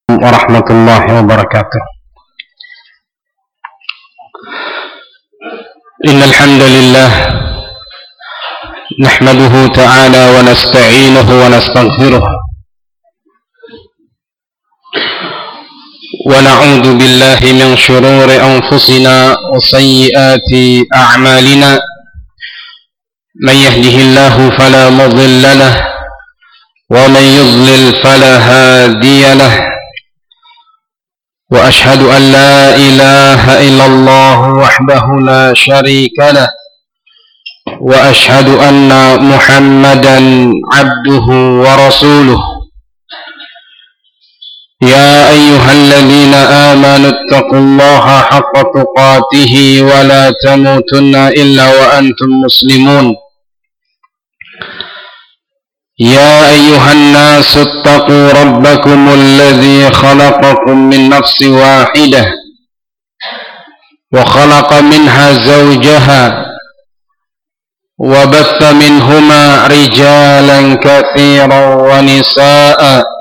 ورحمة الله وبركاته. إن الحمد لله نحمده تعالى ونستعينه ونستغفره ونعوذ بالله من شرور أنفسنا وسيئات أعمالنا. من يهده الله فلا مضل له ومن يضلل فلا هادي له. وأشهد أن لا إله إلا الله وحده لا شريك له وأشهد أن محمدا عبده ورسوله. يا أيها الذين آمنوا اتقوا الله حق تقاته ولا تموتن إلا وأنتم مسلمون. يا أيها الناس اتقوا ربكم الذي خلقكم من نفس واحدة وخلق منها زوجها وبث منهما رجالا كثيرا ونساء.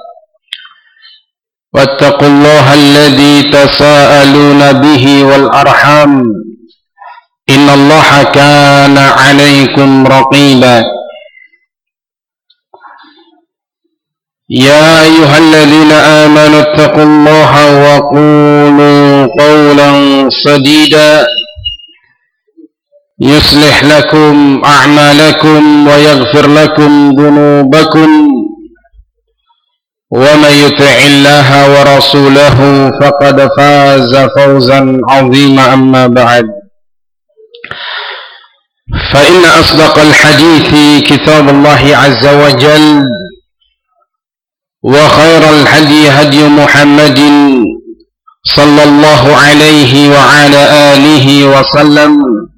واتقوا الله الذي تساءلون به والأرحام إن الله كان عليكم رقيبا. يا أيها الذين آمنوا اتقوا الله وقولوا قولا سديدا يصلح لكم أعمالكم ويغفر لكم ذنوبكم. ومن يطع الله ورسوله فقد فاز فوزا عظيما. أما بعد، فإن أصدق الحديث كتاب الله عز وجل وخير الهدي هدي محمد صلى الله عليه وعلى آله وسلم.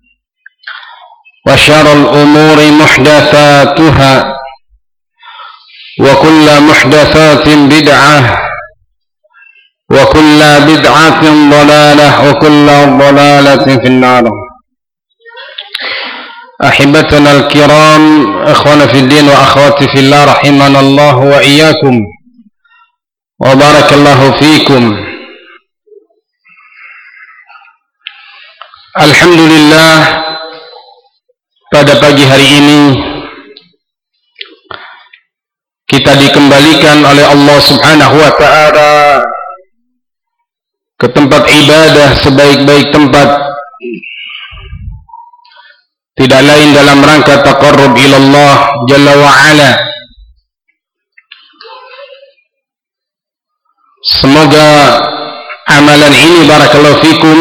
وشر الأمور محدثاتها وكل محدثات بدعة وكل بدعة ضلالة وكل ضلالة في النار. أحبتنا الكرام، إخوانا في الدين وأخواتي في الله، رحمنا الله وإياكم وبارك الله فيكم. Alhamdulillah, pada pagi hari ini kita dikembalikan oleh Allah Subhanahu wa ta'ala ke tempat ibadah sebaik-baik tempat, tidak lain dalam rangka taqarrub ilallah Jalla wa Ala. Semoga amalan ini barakallahu fikum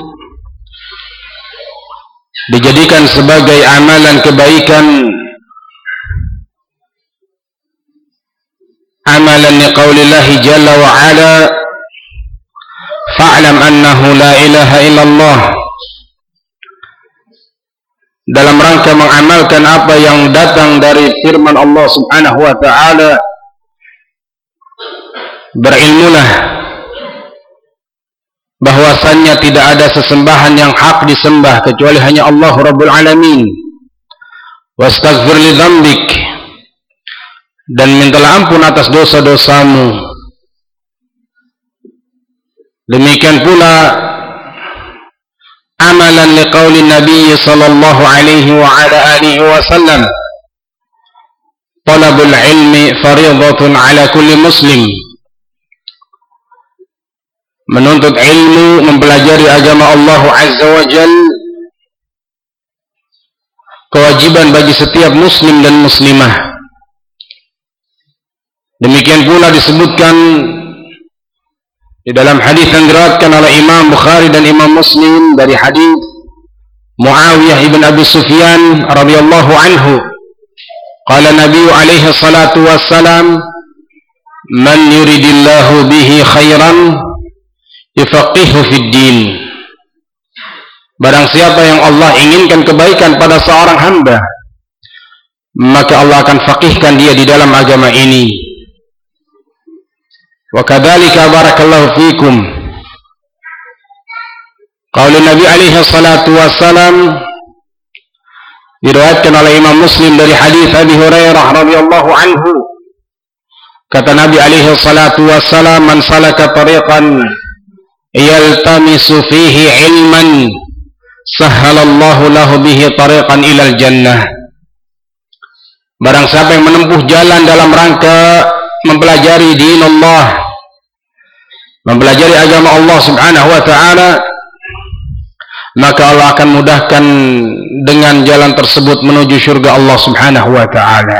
dijadikan sebagai amalan kebaikan, amalan liqaulillahi Jalla wa Ala, fa'lam annahu la ilaha illallah, dalam rangka mengamalkan apa yang datang dari firman Allah Subhanahu wa ta'ala. Berilmulah bahwasannya tidak ada sesembahan yang hak disembah kecuali hanya Allah Rabbul Alamin. Wastaghfir li dzambik, dan mintalah ampun atas dosa-dosamu. Demikian pula amalan liqauli Nabi sallallahu alaihi wa ala alihi wasallam, talabul ilmi fardhatun ala kulli muslim. Menuntut ilmu, mempelajari agama Allah Azza wa Jal, kewajiban bagi setiap muslim dan muslimah. Demikian pula disebutkan di dalam hadis yang diriwayatkan oleh Imam Bukhari dan Imam Muslim dari hadis Muawiyah ibn Abi Sufyan radhiyallahu anhu, qala Nabi alaihi salatu wassalam, man yuridillahu bihi khairan yufaqihu fid din. Barang siapa yang Allah inginkan kebaikan pada seorang hamba, maka Allah akan faqihkan dia di dalam agama ini. Wa kadzalika barakallahu fikum, qaul Nabi alaihi salatu wassalam, diriwayatkan oleh Imam Muslim dari hadis Abi Hurairah radhiyallahu anhu, Kata Nabi alaihi salatu wassalam, man salaka tariqan yaltamisu fihi ilman sahhalallahu lahu bihi tariqan ilal jannah. Barang siapa yang menempuh jalan dalam rangka mempelajari din Allah, mempelajari agama Allah subhanahu wa ta'ala, maka Allah akan mudahkan dengan jalan tersebut menuju surga Allah subhanahu wa ta'ala.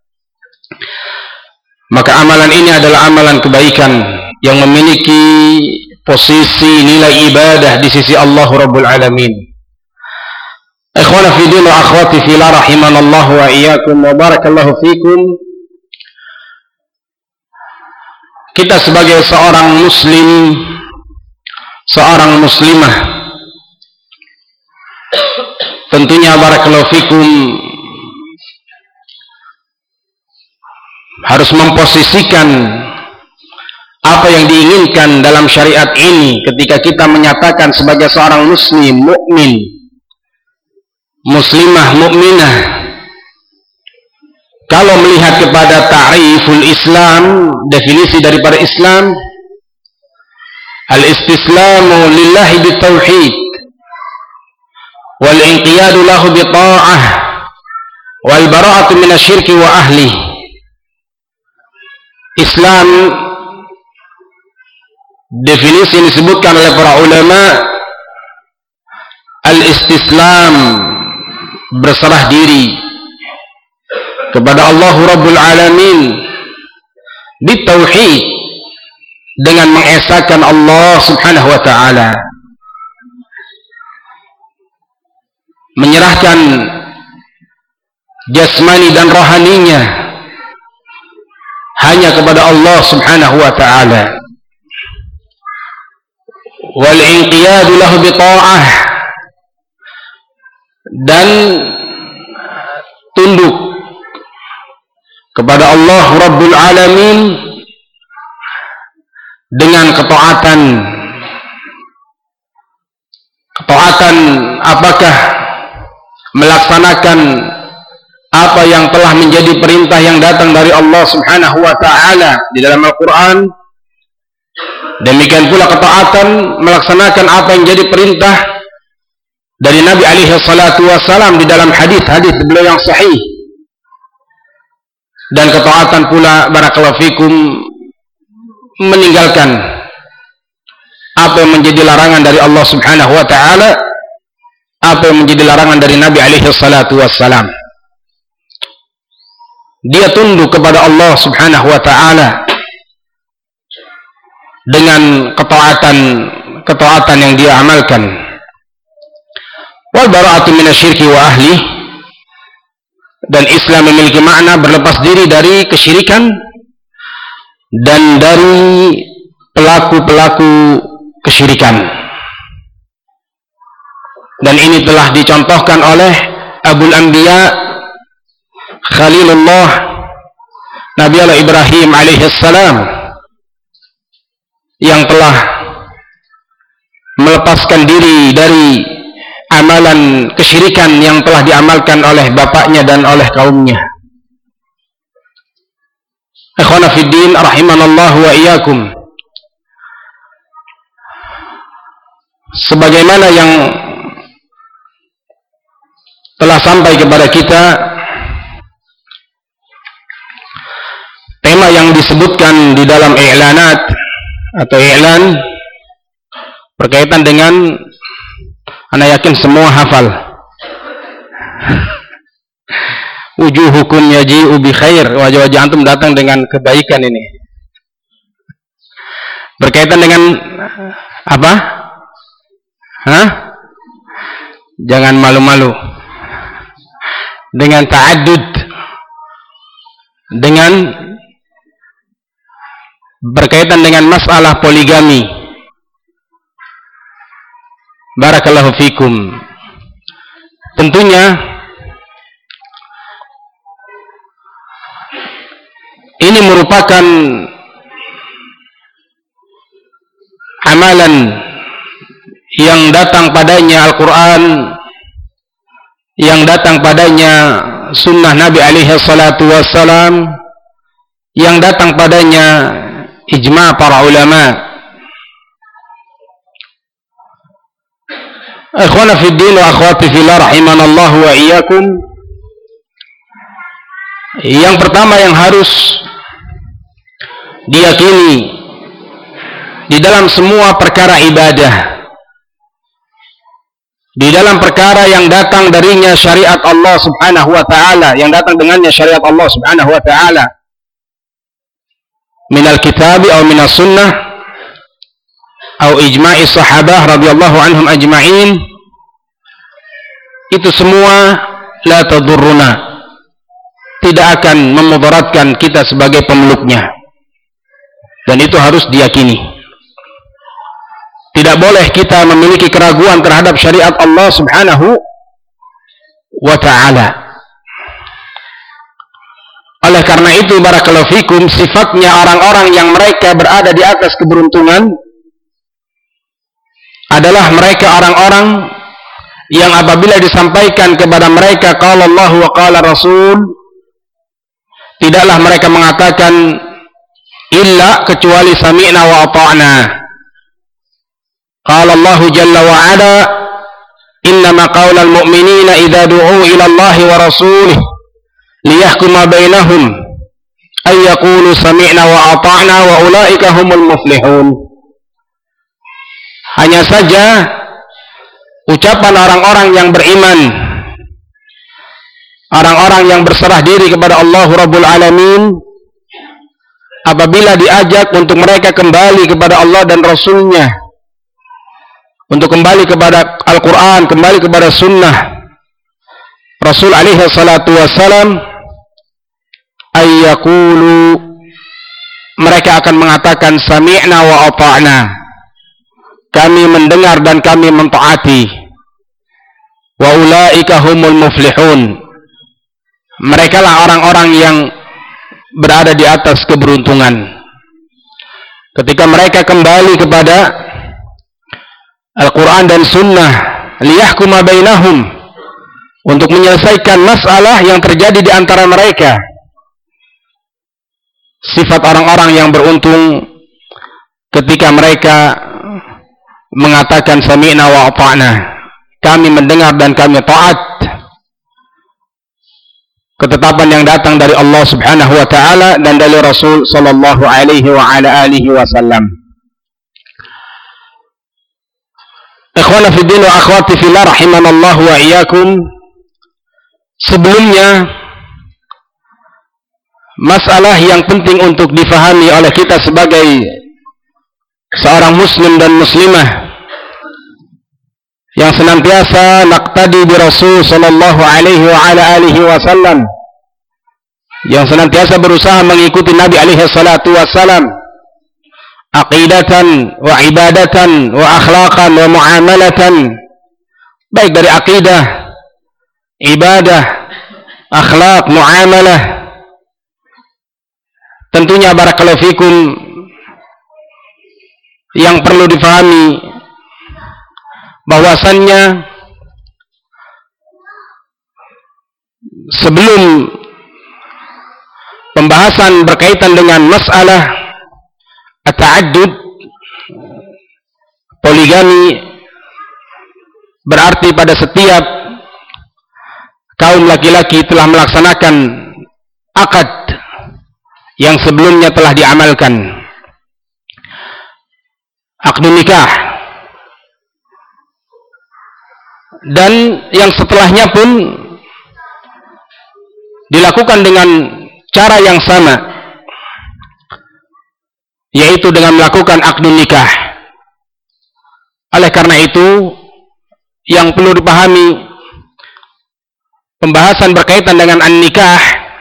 Maka amalan ini adalah amalan kebaikan yang memiliki posisi nilai ibadah di sisi Allah Rabbul Alamin. Ikhwana fi din wa akhwati fillah rahimanallahu wa iyyakum wa barakallahu fikum. Kita sebagai seorang muslim, seorang muslimah, tentunya barakallahu fikum harus memposisikan apa yang diinginkan dalam syariat ini ketika kita menyatakan sebagai seorang muslim, mukmin, muslimah, mukminah. Kalau melihat kepada ta'riful Islam, definisi daripada Islam, al-istislamu lillahi bitauhid wal inqiyadu lahu bita'ah wal bara'atu minasyirki wa ahli. Islam, definisi yang disebutkan oleh para ulama, al-istislam, berserah diri kepada Allah Rabbul Alamin bitauhid, dengan mengesahkan Allah subhanahu wa ta'ala, menyerahkan jasmani dan rohaninya hanya kepada Allah subhanahu wa ta'ala, wal inqiyadu lahu bita'ah, dan tunduk kepada Allah Rabbul Alamin dengan ketaatan. Ketaatan apakah? Melaksanakan apa yang telah menjadi perintah yang datang dari Allah subhanahu wa ta'ala di dalam Al-Quran. Demikian pula ketaatan melaksanakan apa yang jadi perintah dari Nabi alaihi salatu wassalam di dalam hadis-hadis beliau yang sahih. Dan ketaatan pula barakallahu fikum meninggalkan apa yang menjadi larangan dari Allah subhanahu wa ta'ala, apa yang menjadi larangan dari Nabi alaihi salatu wassalam. Dia tunduk kepada Allah subhanahu wa ta'ala dengan ketaatan yang dia amalkan. Wal bara'atu minasyirki wa ahli, dan Islam memiliki makna berlepas diri dari kesyirikan dan dari pelaku-pelaku kesyirikan. Dan ini telah dicontohkan oleh Abul Anbiya Khalilullah Nabi Allah Ibrahim alaihissalam, yang telah melepaskan diri dari amalan kesyirikan yang telah diamalkan oleh bapaknya dan oleh kaumnya. Ikhwana fid din rahimanallahu wa iyyakum. Sebagaimana yang telah sampai kepada kita, tema yang disebutkan di dalam i'lanat atau i'lan berkaitan dengan, ana yakin semua hafal, wujuhukum yaji'u bi khair, wajah-wajah antum datang dengan kebaikan. Ini berkaitan dengan apa? Jangan malu-malu. Dengan ta'addud, dengan berkaitan dengan masalah poligami. Barakallahu fikum. Tentunya ini merupakan amalan yang datang padanya Al-Quran, yang datang padanya sunnah Nabi alaihi salatu wassalam, yang datang padanya ijma' para ulama. Ikhwana fid din wa akhwati fillah rahimanallahu wa iyyakum. Yang pertama yang harus diyakini di dalam semua perkara ibadah, di dalam perkara yang datang darinya syariat Allah subhanahu wa ta'ala, yang datang dengannya syariat Allah subhanahu wa ta'ala, minal kitabi atau minas sunnah atau ijma'i sahabah radhiyallahu anhum ajma'in, itu semua la tadurruna, tidak akan memudaratkan kita sebagai pemeluknya, dan itu harus diyakini. Tidak boleh kita memiliki keraguan terhadap syariat Allah subhanahu wa ta'ala. Oleh karena itu, barakallahu fikum, sifatnya orang-orang yang mereka berada di atas keberuntungan adalah mereka orang-orang yang apabila disampaikan kepada mereka qala Allah wa qala Rasul, tidaklah mereka mengatakan illa kecuali sami'na wa ata'na. Qala Allah jalla wa ala, innama qaulal mu'minina idza du'u ila Allah wa rasulih liyahkuma bainahum ay yaqulu sami'na wa ata'na wa ulaika humul muflihun. Hanya saja ucapan orang-orang yang beriman, orang-orang yang berserah diri kepada Allah Rabbul Alamin, apabila diajak untuk mereka kembali kepada Allah dan Rasulnya, untuk kembali kepada Al-Quran, kembali kepada Sunnah Rasul alaihi salatu wassalam, ayyakulu, mereka akan mengatakan sami'na wa ata'na, kami mendengar dan kami mentaati. Wa ulaika humul muflihun, mereka lah orang-orang yang berada di atas keberuntungan. Ketika mereka kembali kepada Al-Quran dan Sunnah, liyahkuma bainahum, untuk menyelesaikan masalah yang terjadi di antara mereka. Sifat orang-orang yang beruntung ketika mereka mengatakan sami'na wa ata'na, kami mendengar dan kami taat ketetapan yang datang dari Allah subhanahu wa ta'ala dan dari Rasul sallallahu alaihi wa ala alihi wasallam. Ikhwana fi din wa akhwati fillah rahimanallahu wa iyyakum. Sebelumnya, masalah yang penting untuk difahami oleh kita sebagai seorang muslim dan muslimah yang senantiasa naqtadi bi Rasul sallallahu alaihi wa ala alihi wasallam, yang senantiasa berusaha mengikuti Nabi alaihi salatu wasallam, aqidatan wa ibadatan wa akhlaqan wa muamalatan, baik dari aqidah, ibadah, akhlak, muamalah. Tentunya barakallahu fikum, yang perlu difahami bahwasannya sebelum pembahasan berkaitan dengan masalah at-ta'addud, poligami, berarti pada setiap kaum laki-laki telah melaksanakan akad yang sebelumnya telah diamalkan, akad nikah, dan yang setelahnya pun dilakukan dengan cara yang sama, yaitu dengan melakukan akad nikah. Oleh karena itu, yang perlu dipahami, pembahasan berkaitan dengan an-nikah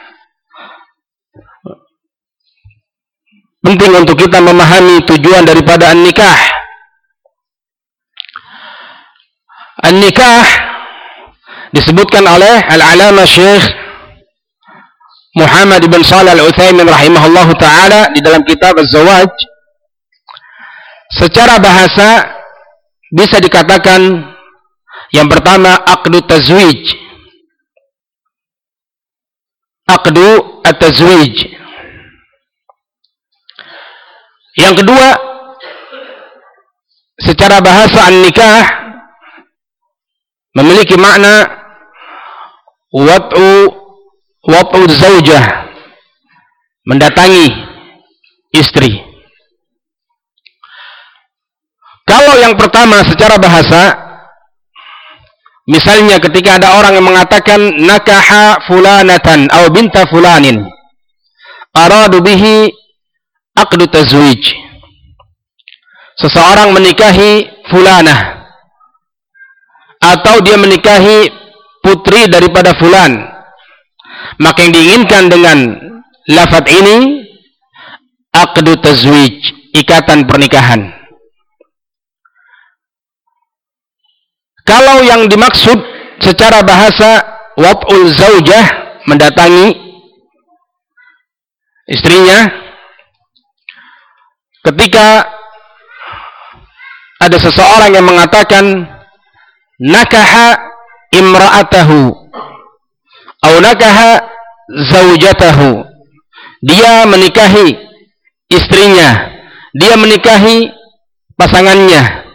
penting untuk kita memahami tujuan daripada an-nikah. An-nikah disebutkan oleh Al-Alama Syekh Muhammad ibn Shalih Al-Utsaimin rahimahullahu ta'ala di dalam kitab Az-Zawaj. Secara bahasa bisa dikatakan yang pertama aqdu tazwij, aqdu at-tazwij, Yang kedua, secara bahasa an-nikah memiliki makna wat'u zaujah, mendatangi istri. Kalau yang pertama secara bahasa, misalnya ketika ada orang yang mengatakan nakaha fulanatan atau binta fulanin, aradu bihi aqdu tazwij. Seseorang menikahi fulanah, atau dia menikahi putri daripada fulan, maka yang diinginkan dengan lafaz ini aqdu tazwij, ikatan pernikahan. Kalau yang dimaksud secara bahasa wat'ul zaujah, mendatangi istrinya, ketika ada seseorang yang mengatakan nakaha imra'atahu atau nakaha zaujatahu, dia menikahi istrinya, dia menikahi pasangannya,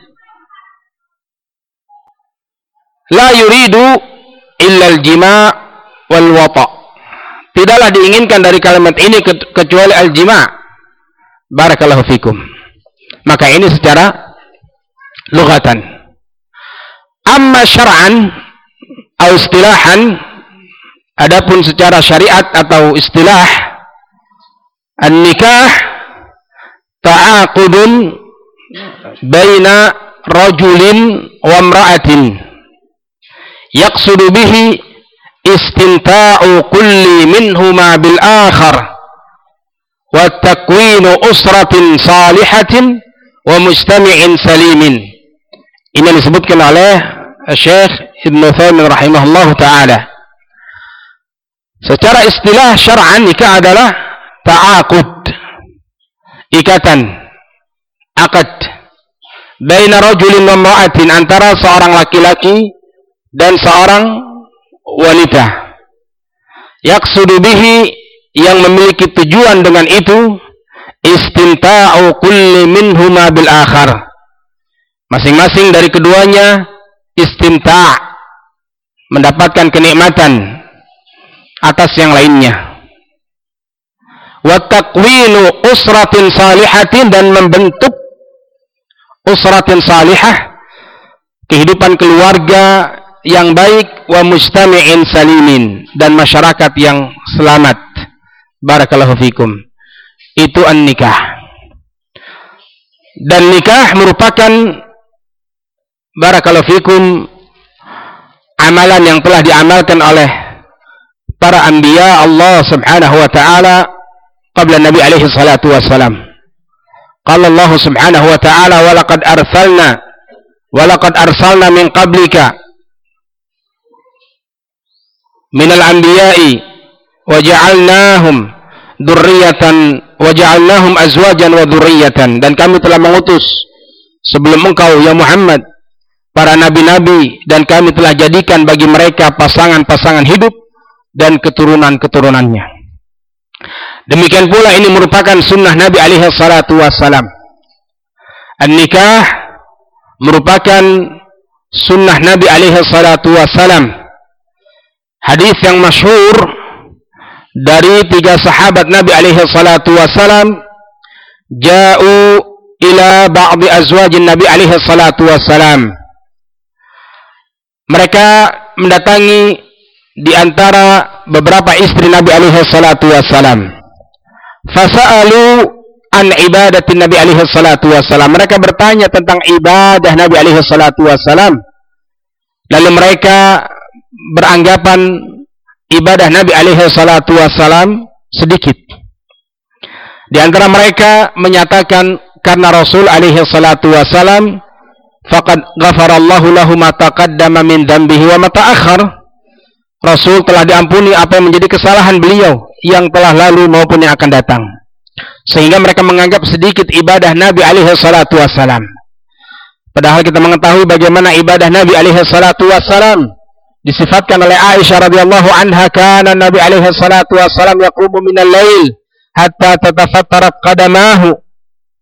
la yuridu illal jima' wal wata', tidaklah diinginkan dari kalimat ini kecuali al-jima'. Barakallahu fikum. Maka ini secara lughatan. Amma syar'an atau istilahan, adapun secara syariat atau istilah, an-nikah ta'aqudun baina rajulin wa imra'atin yaqsudu bihi istimta'u kulli minhuma bil akhar wa takwinu usratin salihatin wa mujtami'in salimin. Ini disebutkan oleh Syekh Ibn Utsaimin rahimahullah ta'ala. Secara istilah syar'an, nikah adalah ta'aqud, ikatan, akad, baina rajulin wa imra'atin, antara seorang laki-laki dan seorang wanita. Yaqsudu bihi, yang memiliki tujuan dengan itu, istimta'u kulli minhuma bil akhar, masing-masing dari keduanya istimta', mendapatkan kenikmatan atas yang lainnya. Wa takwinu usratin salihatin, dan membentuk usratin salihah, kehidupan keluarga yang baik, wa mujtami'in salimin, dan masyarakat yang selamat. Barakallahu fikum. Itu an-nikah. Dan nikah merupakan, barakallahu fikum, amalan yang telah diamalkan oleh para anbiya Allah subhanahu wa ta'ala qabla Nabi alaihi salatu wassalam. Qala Allah subhanahu wa ta'ala wa laqad arsalna min qablika minal anbiya'i wa ja'alnahum azwajan wa dzurriyyatan, dan kami telah mengutus sebelum engkau ya Muhammad para nabi-nabi, dan kami telah jadikan bagi mereka pasangan-pasangan hidup dan keturunan-keturunannya. Demikian pula ini merupakan sunnah Nabi alaihi salatu wassalam. An-nikah merupakan sunnah Nabi alaihi salatu wassalam. Hadis yang masyhur dari 3 sahabat Nabi alaihi salatu wassalam, ja'u ila ba'di azwajin Nabi alaihi salatu wassalam, mereka mendatangi di antara beberapa istri Nabi alaihi salatu wassalam. Fasa'alu an ibadatin Nabi alaihi salatu wassalam, mereka bertanya tentang ibadah Nabi alaihi salatu wassalam. Lalu mereka beranggapan ibadah Nabi alaihi salatu wassalam sedikit. Di antara mereka menyatakan, karena Rasul alaihi salatu wassalam, faqad ghafarallahu lahu ma taqaddama min dhanbihi wa ma ta'akhkhar, Rasul telah diampuni apa yang menjadi kesalahan beliau yang telah lalu maupun yang akan datang. Sehingga mereka menganggap sedikit ibadah Nabi alaihi salatu wassalam. Padahal kita mengetahui bagaimana ibadah Nabi alaihi salatu wassalam disifatkan oleh Aisyah radhiyallahu anha, kana Nabi alaihi salatu wassalam yaqumu minal lail hatta tatafattarat qadamahu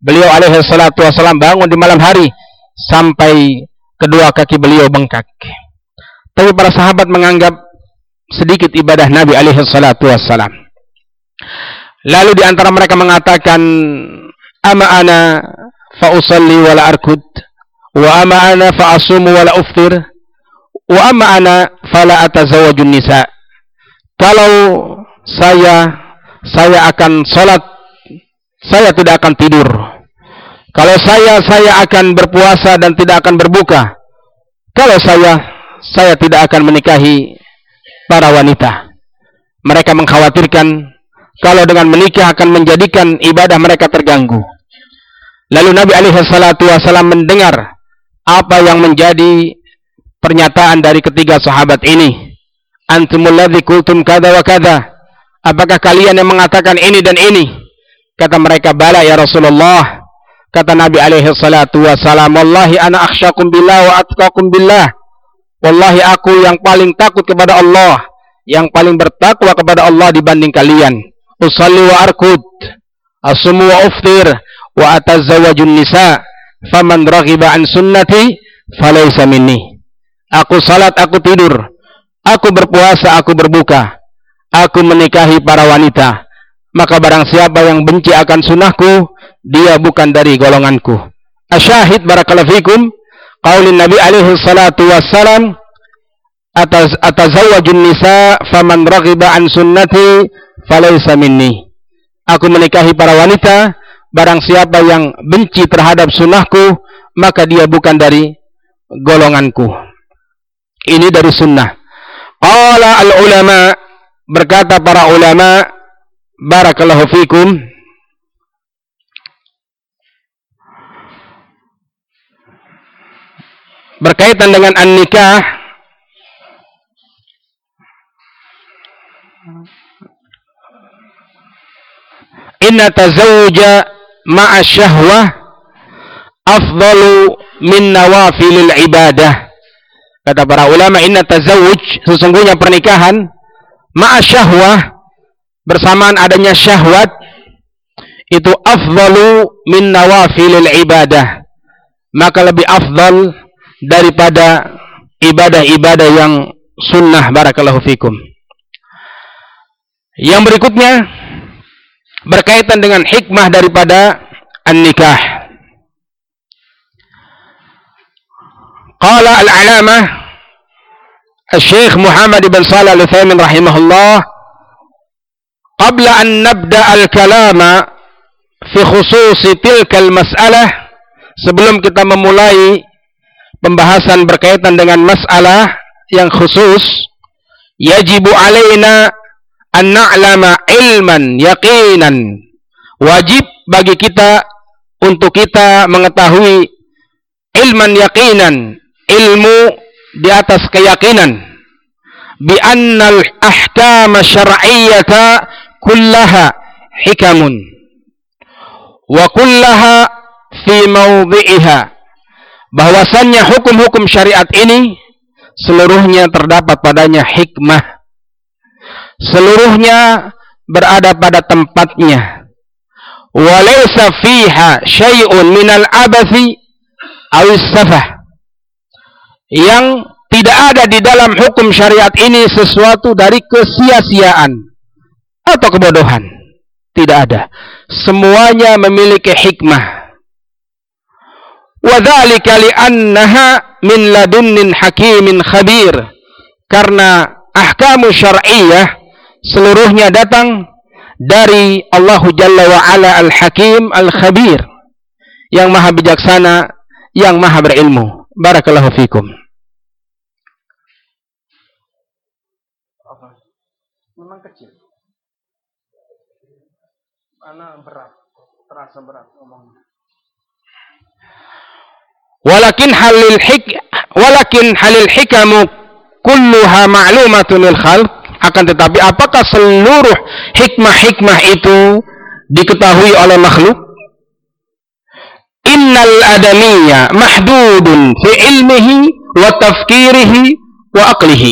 Beliau alaihi salatu wassalam bangun di malam hari sampai kedua kaki beliau bengkak. Tapi para sahabat menganggap sedikit ibadah Nabi alaihi salatu wassalam. Lalu di antara mereka mengatakan, ama ana fa usalli wa la arkud, wa ama ana fa asumu wa la uftir, wa ama ana fa la atazawwajun nisa. Kalau saya akan salat, saya tidak akan tidur. Kalau saya akan berpuasa dan tidak akan berbuka. Kalau saya tidak akan menikahi para wanita. Mereka mengkhawatirkan kalau dengan menikah akan menjadikan ibadah mereka terganggu. Lalu Nabi alaihi salatu wasallam mendengar apa yang menjadi pernyataan dari ketiga sahabat ini. Antumul ladzi qultum kada wa kada. Apakah kalian yang mengatakan ini dan ini? Kata mereka, bala ya Rasulullah. Kata Nabi alaihi salatu wasallam, wallahi ana akhsyakum billah wa atqakum billah. Wallahi aku yang paling takut kepada Allah, yang paling bertakwa kepada Allah dibanding kalian. Usalli wa arkud, asumu wa uftir, wa atazawwajun nisa, faman raghiba an sunnati falaysa minni. Aku salat, aku tidur, aku berpuasa, aku berbuka, aku menikahi para wanita. Maka barang siapa yang benci akan sunnahku, dia bukan dari golonganku. Asyahid barakallahu fikum, qaulin Nabi alaihi salatu wassalam, atazawwajun nisa faman raghiba an sunnati falaysa minni. Aku menikahi para wanita, barang siapa yang benci terhadap sunnahku, maka dia bukan dari golonganku. Ini dari sunnah. Qala al ulama, berkata para ulama, barakallahu fikum, berkaitan dengan an-nikah, inna tazawuja ma'a syahwah afdalu min nawafilil ibadah. Kata para ulama, inna tazawuj, sesungguhnya pernikahan, ma'a syahwah, bersamaan adanya syahwat, itu afdalu min nawafilil ibadah, maka lebih afdal daripada ibadah-ibadah yang sunnah. Barakallahu fikum. Yang berikutnya berkaitan dengan hikmah daripada an-nikah. Qala al-alamah Syekh Muhammad bin Shalih Al-Utsaimin rahimahullah, qabla an nabda al-kalama fi khususi tilka al-mas'alah, sebelum kita memulai pembahasan berkaitan dengan masalah yang khusus, yajibu alaina an na'lama ilman yaqinan, wajib bagi kita untuk kita mengetahui ilman yaqinan, ilmu di atas keyakinan, bi annal ahkam syar'iyyata kullaha hikamun wa kullaha fi mawdhi'iha, bahwasannya hukum-hukum syariat ini seluruhnya terdapat padanya hikmah, seluruhnya berada pada tempatnya. Walaysa fiha syai'un minal abathi awis safah, yang tidak ada di dalam hukum syariat ini sesuatu dari kesia-siaan atau kebodohan. Tidak ada. Semuanya memiliki hikmah. Wa dzalika li'annaha min ladunnin hakimin khabir, karena ahkamu syar'iyyah seluruhnya datang dari Allah Jalla wa Ala Al-Hakim Al-Khabir, yang maha bijaksana, yang maha berilmu. Barakallahu fikum. Memang kecil. Mana berat, terasa berat ngomongnya. Walakin halil hikamu kulluha ma'lumatun lil khalq, akan tetapi apakah seluruh hikmah-hikmah itu diketahui oleh makhluk? Innal adamiyya mahdudun fi ilmihi wa tafkirihi wa aqlihi.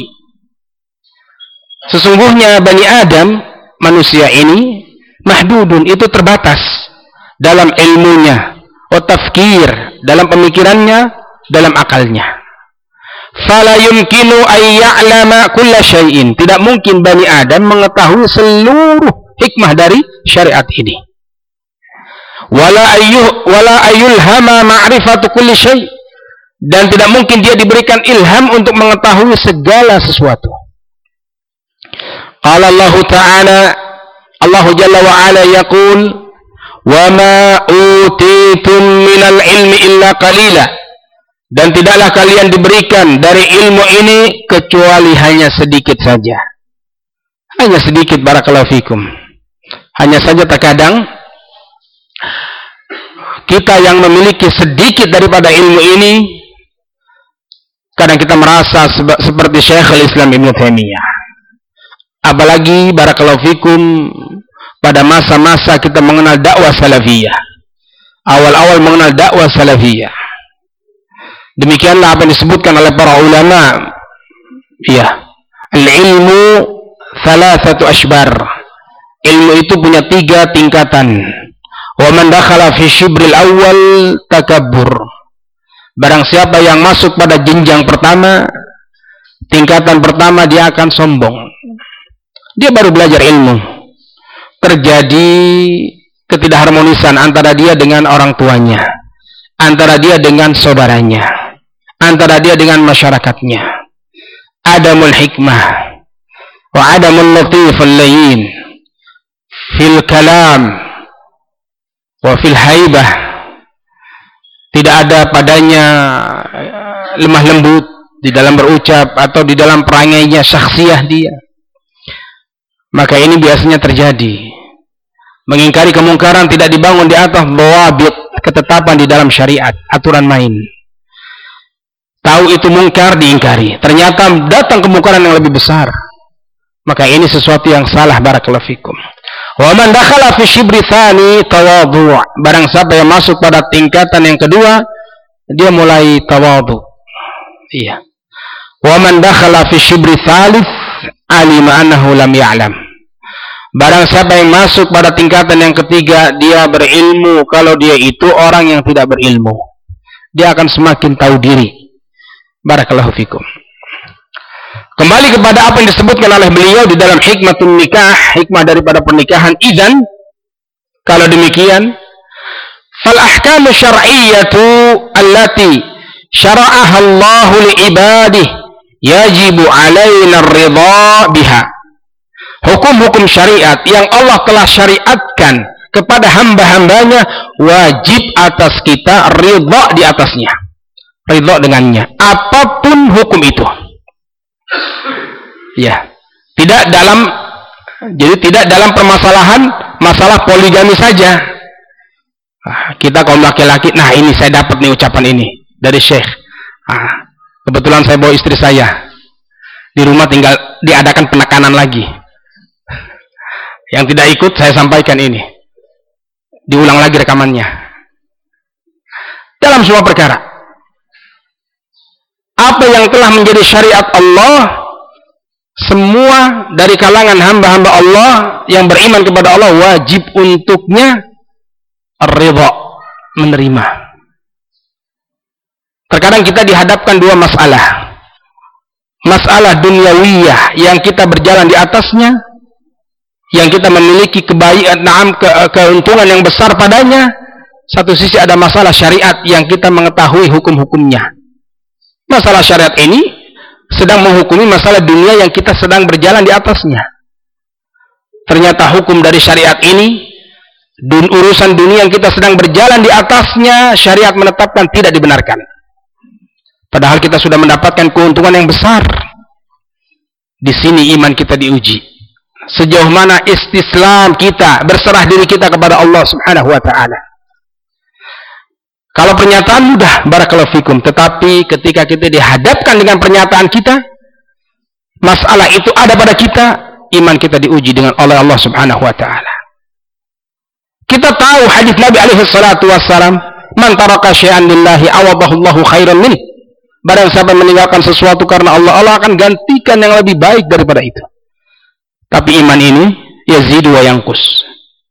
Sesungguhnya Bani Adam, manusia ini, mahdudun, itu terbatas dalam ilmunya, wa tafkir, dalam pemikirannya, dalam akalnya. Fala yumkinu ay ya'lama kulla syai'in. Tidak mungkin Bani Adam mengetahui seluruh hikmah dari syariat ini. Wala ayyulhama ma'rifatu kulli syai'. Dan tidak mungkin dia diberikan ilham untuk mengetahui segala sesuatu. Qala Allah Ta'ala, Allah Jalla wa Ala yaqul, "Wa ma utitum minal ilmi illa qalila." Dan tidaklah kalian diberikan dari ilmu ini kecuali hanya sedikit saja. Hanya sedikit, barakallahu fikum. Hanya saja terkadang kita yang memiliki sedikit daripada ilmu ini, kadang kita merasa seperti Syekhul Islam Ibnu Taimiyah. Apalagi barakallahu fikum pada masa-masa kita mengenal dakwah salafiyah. Awal-awal mengenal dakwah salafiyah. Demikianlah apa yang disebutkan oleh para ulama. Ya, al-ilmu thalathatu ashbar. Ilmu itu punya 3 tingkatan. Wa man dakhala fi syibril awwal takabbur. Barang siapa yang masuk pada jenjang pertama, tingkatan pertama, dia akan sombong. Dia baru belajar ilmu. Terjadi ketidakharmonisan antara dia dengan orang tuanya, antara dia dengan saudaranya, antara dia dengan masyarakatnya. Adamul hikmah wa adamul latiful layyin fil kalam wa fil haibah. Tidak ada padanya lemah lembut di dalam berucap atau di dalam perangainya, syakhsiyah dia. Maka ini biasanya terjadi. Mengingkari kemungkaran tidak dibangun di atas dhawabit, ketetapan di dalam syariat, aturan main. Tahu itu mungkar, diingkari. Ternyata datang kemungkaran yang lebih besar. Maka ini sesuatu yang salah, barakallahu fikum. Wa man dakhala fi shibri tsani tawadhu'. Barang siapa yang masuk pada tingkatan yang kedua, dia mulai tawadhu. Iya. Wa man dakhala fi shibri tsalits alima annahu lam ya'lam. Barang siapa yang masuk pada tingkatan yang ketiga, dia berilmu kalau dia itu orang yang tidak berilmu. Dia akan semakin tahu diri. Barakallahu fikum. Kembali kepada apa yang disebutkan oleh beliau di dalam hikmatun nikah, hikmah daripada pernikahan. Idzan, kalau demikian, fal ahkamu syar'iyyatu allati syara'aha Allahu li ibadihi yajibu 'alaina ar-ridha biha. Hukum-hukum syariat yang Allah telah syariatkan kepada hamba-hambanya, wajib atas kita ridha di atasnya, ridha dengannya, apapun hukum itu. Ya, tidak dalam permasalahan masalah poligami saja. Kita kaum laki-laki, nah ini saya dapat nih ucapan ini dari Syekh. Kebetulan saya bawa istri saya di rumah, tinggal diadakan penekanan lagi. Yang tidak ikut saya sampaikan ini, diulang lagi rekamannya. Dalam semua perkara, apa yang telah menjadi syariat Allah, semua dari kalangan hamba-hamba Allah yang beriman kepada Allah wajib untuknya ridha, menerima. Terkadang kita dihadapkan 2 masalah. Masalah dunyawiyah yang kita berjalan di atasnya, yang kita memiliki keuntungan yang besar padanya. Satu sisi ada masalah syariat yang kita mengetahui hukum-hukumnya. Masalah syariat ini sedang menghukumi masalah dunia yang kita sedang berjalan di atasnya. Ternyata hukum dari syariat ini, urusan dunia yang kita sedang berjalan di atasnya, syariat menetapkan tidak dibenarkan. Padahal kita sudah mendapatkan keuntungan yang besar. Di sini iman kita diuji. Sejauh mana istislam kita, berserah diri kita kepada Allah Subhanahu wa ta'ala. Kalau pernyataan mudah, barakallahu fikum, tetapi ketika kita dihadapkan dengan pernyataan kita, masalah itu ada pada kita, iman kita diuji dengan oleh Allah Subhanahu wa ta'ala. Kita tahu hadis Nabi alaihi salatu wassalam, man taraka syai'an lillahi awadahullahu khairan min. Barang siapa meninggalkan sesuatu karena Allah, Allah akan gantikan yang lebih baik daripada itu. Tapi iman ini yazidu wa yanqus,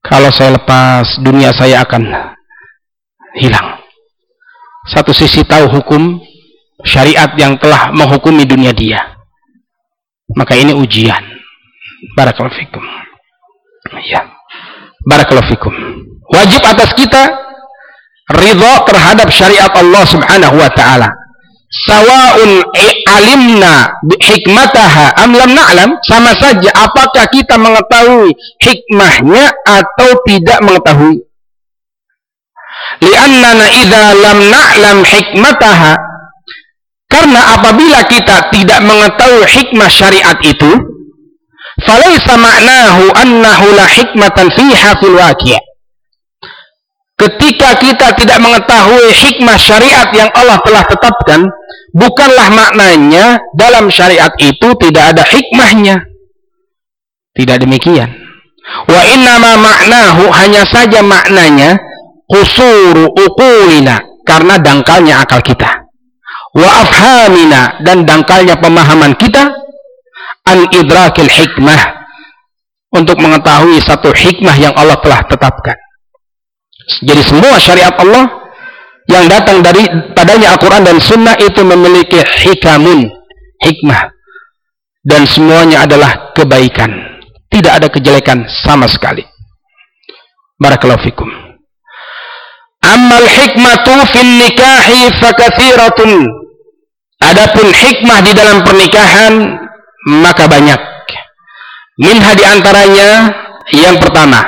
Kalau saya lepas, dunia saya akan hilang. Satu sisi tahu hukum syariat yang telah menghukumi dunia dia, maka ini ujian. Barakallahu fikum. Ya, barakallahu fikum. Wajib atas kita ridha terhadap syariat Allah Subhanahu wa taala. Sawa'un alimna hikmataha am lam na'lam, sama saja apakah kita mengetahui hikmahnya atau tidak mengetahui. Li'annana idza lam na'lam hikmataha, karena apabila kita tidak mengetahui hikmah syariat itu, falaysa ma'nahu annahu la hikmatan fiha fil waqi'. Ketika kita tidak mengetahui hikmah syariat yang Allah telah tetapkan, bukanlah maknanya dalam syariat itu tidak ada hikmahnya. Tidak demikian. Wa innama ma'nahu, hanya saja maknanya qusuru uqulina, karena dangkalnya akal kita. Wa afhamina, dan dangkalnya pemahaman kita, an idrakil hikmah, untuk mengetahui satu hikmah yang Allah telah tetapkan. Jadi semua syariat Allah yang datang dari padanya Al-Quran dan Sunnah itu memiliki hikamun, hikmah, dan semuanya adalah kebaikan, tidak ada kejelekan sama sekali. Barakallahu fikum. Ammal hikmatu fin nikahi fakathiratun, adapun hikmah di dalam pernikahan maka banyak. Minha, di antaranya yang pertama,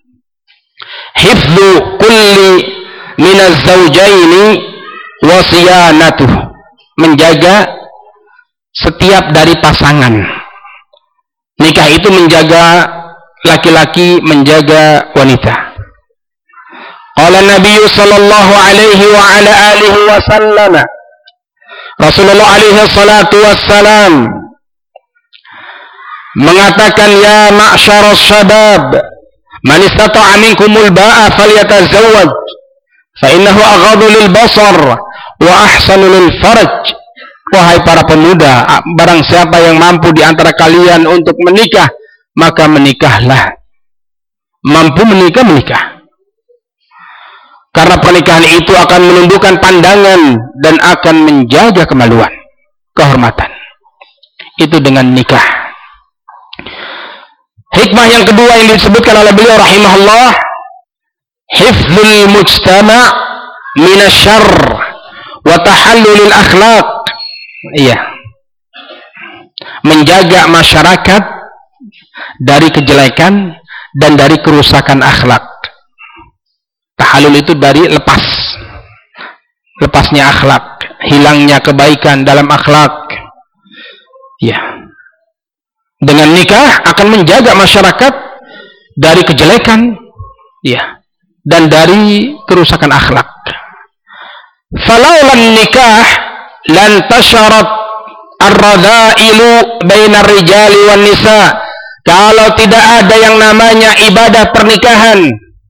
hifdzu kulli minaz zawjaini wa siyanatuh, menjaga setiap dari pasangan. Nikah itu menjaga laki-laki, menjaga wanita. Qala Nabi sallallahu alaihi wa ala alihi wa sallam, Rasulullah alaihi salatu wassalam mengatakan, ya ma'syaras syabab, man istata'a minkumul ba'a falyatazawwaj fa innahu aghaddu lil basar wa ahsanu lil farj. Wahai para pemuda, barang siapa yang mampu di antara kalian untuk menikah, maka menikahlah. Mampu menikah, menikah. Karena pernikahan itu akan menundukkan pandangan dan akan menjaga kemaluan, kehormatan. Itu dengan nikah. Hikmah yang kedua yang disebutkan oleh beliau rahimahullah, hifdzul mujtama' minasyarr wa tahallulil akhlaq. Iya. Menjaga masyarakat dari kejelekan dan dari kerusakan akhlak. Tahallul itu dari lepasnya akhlak, hilangnya kebaikan dalam akhlak. Ya. Dengan nikah akan menjaga masyarakat dari kejelekan, ya, dan dari kerusakan akhlak. Falaulan nikah lan tasharat ar-radailu bainar rijali wan nisa. Kalau tidak ada yang namanya ibadah pernikahan,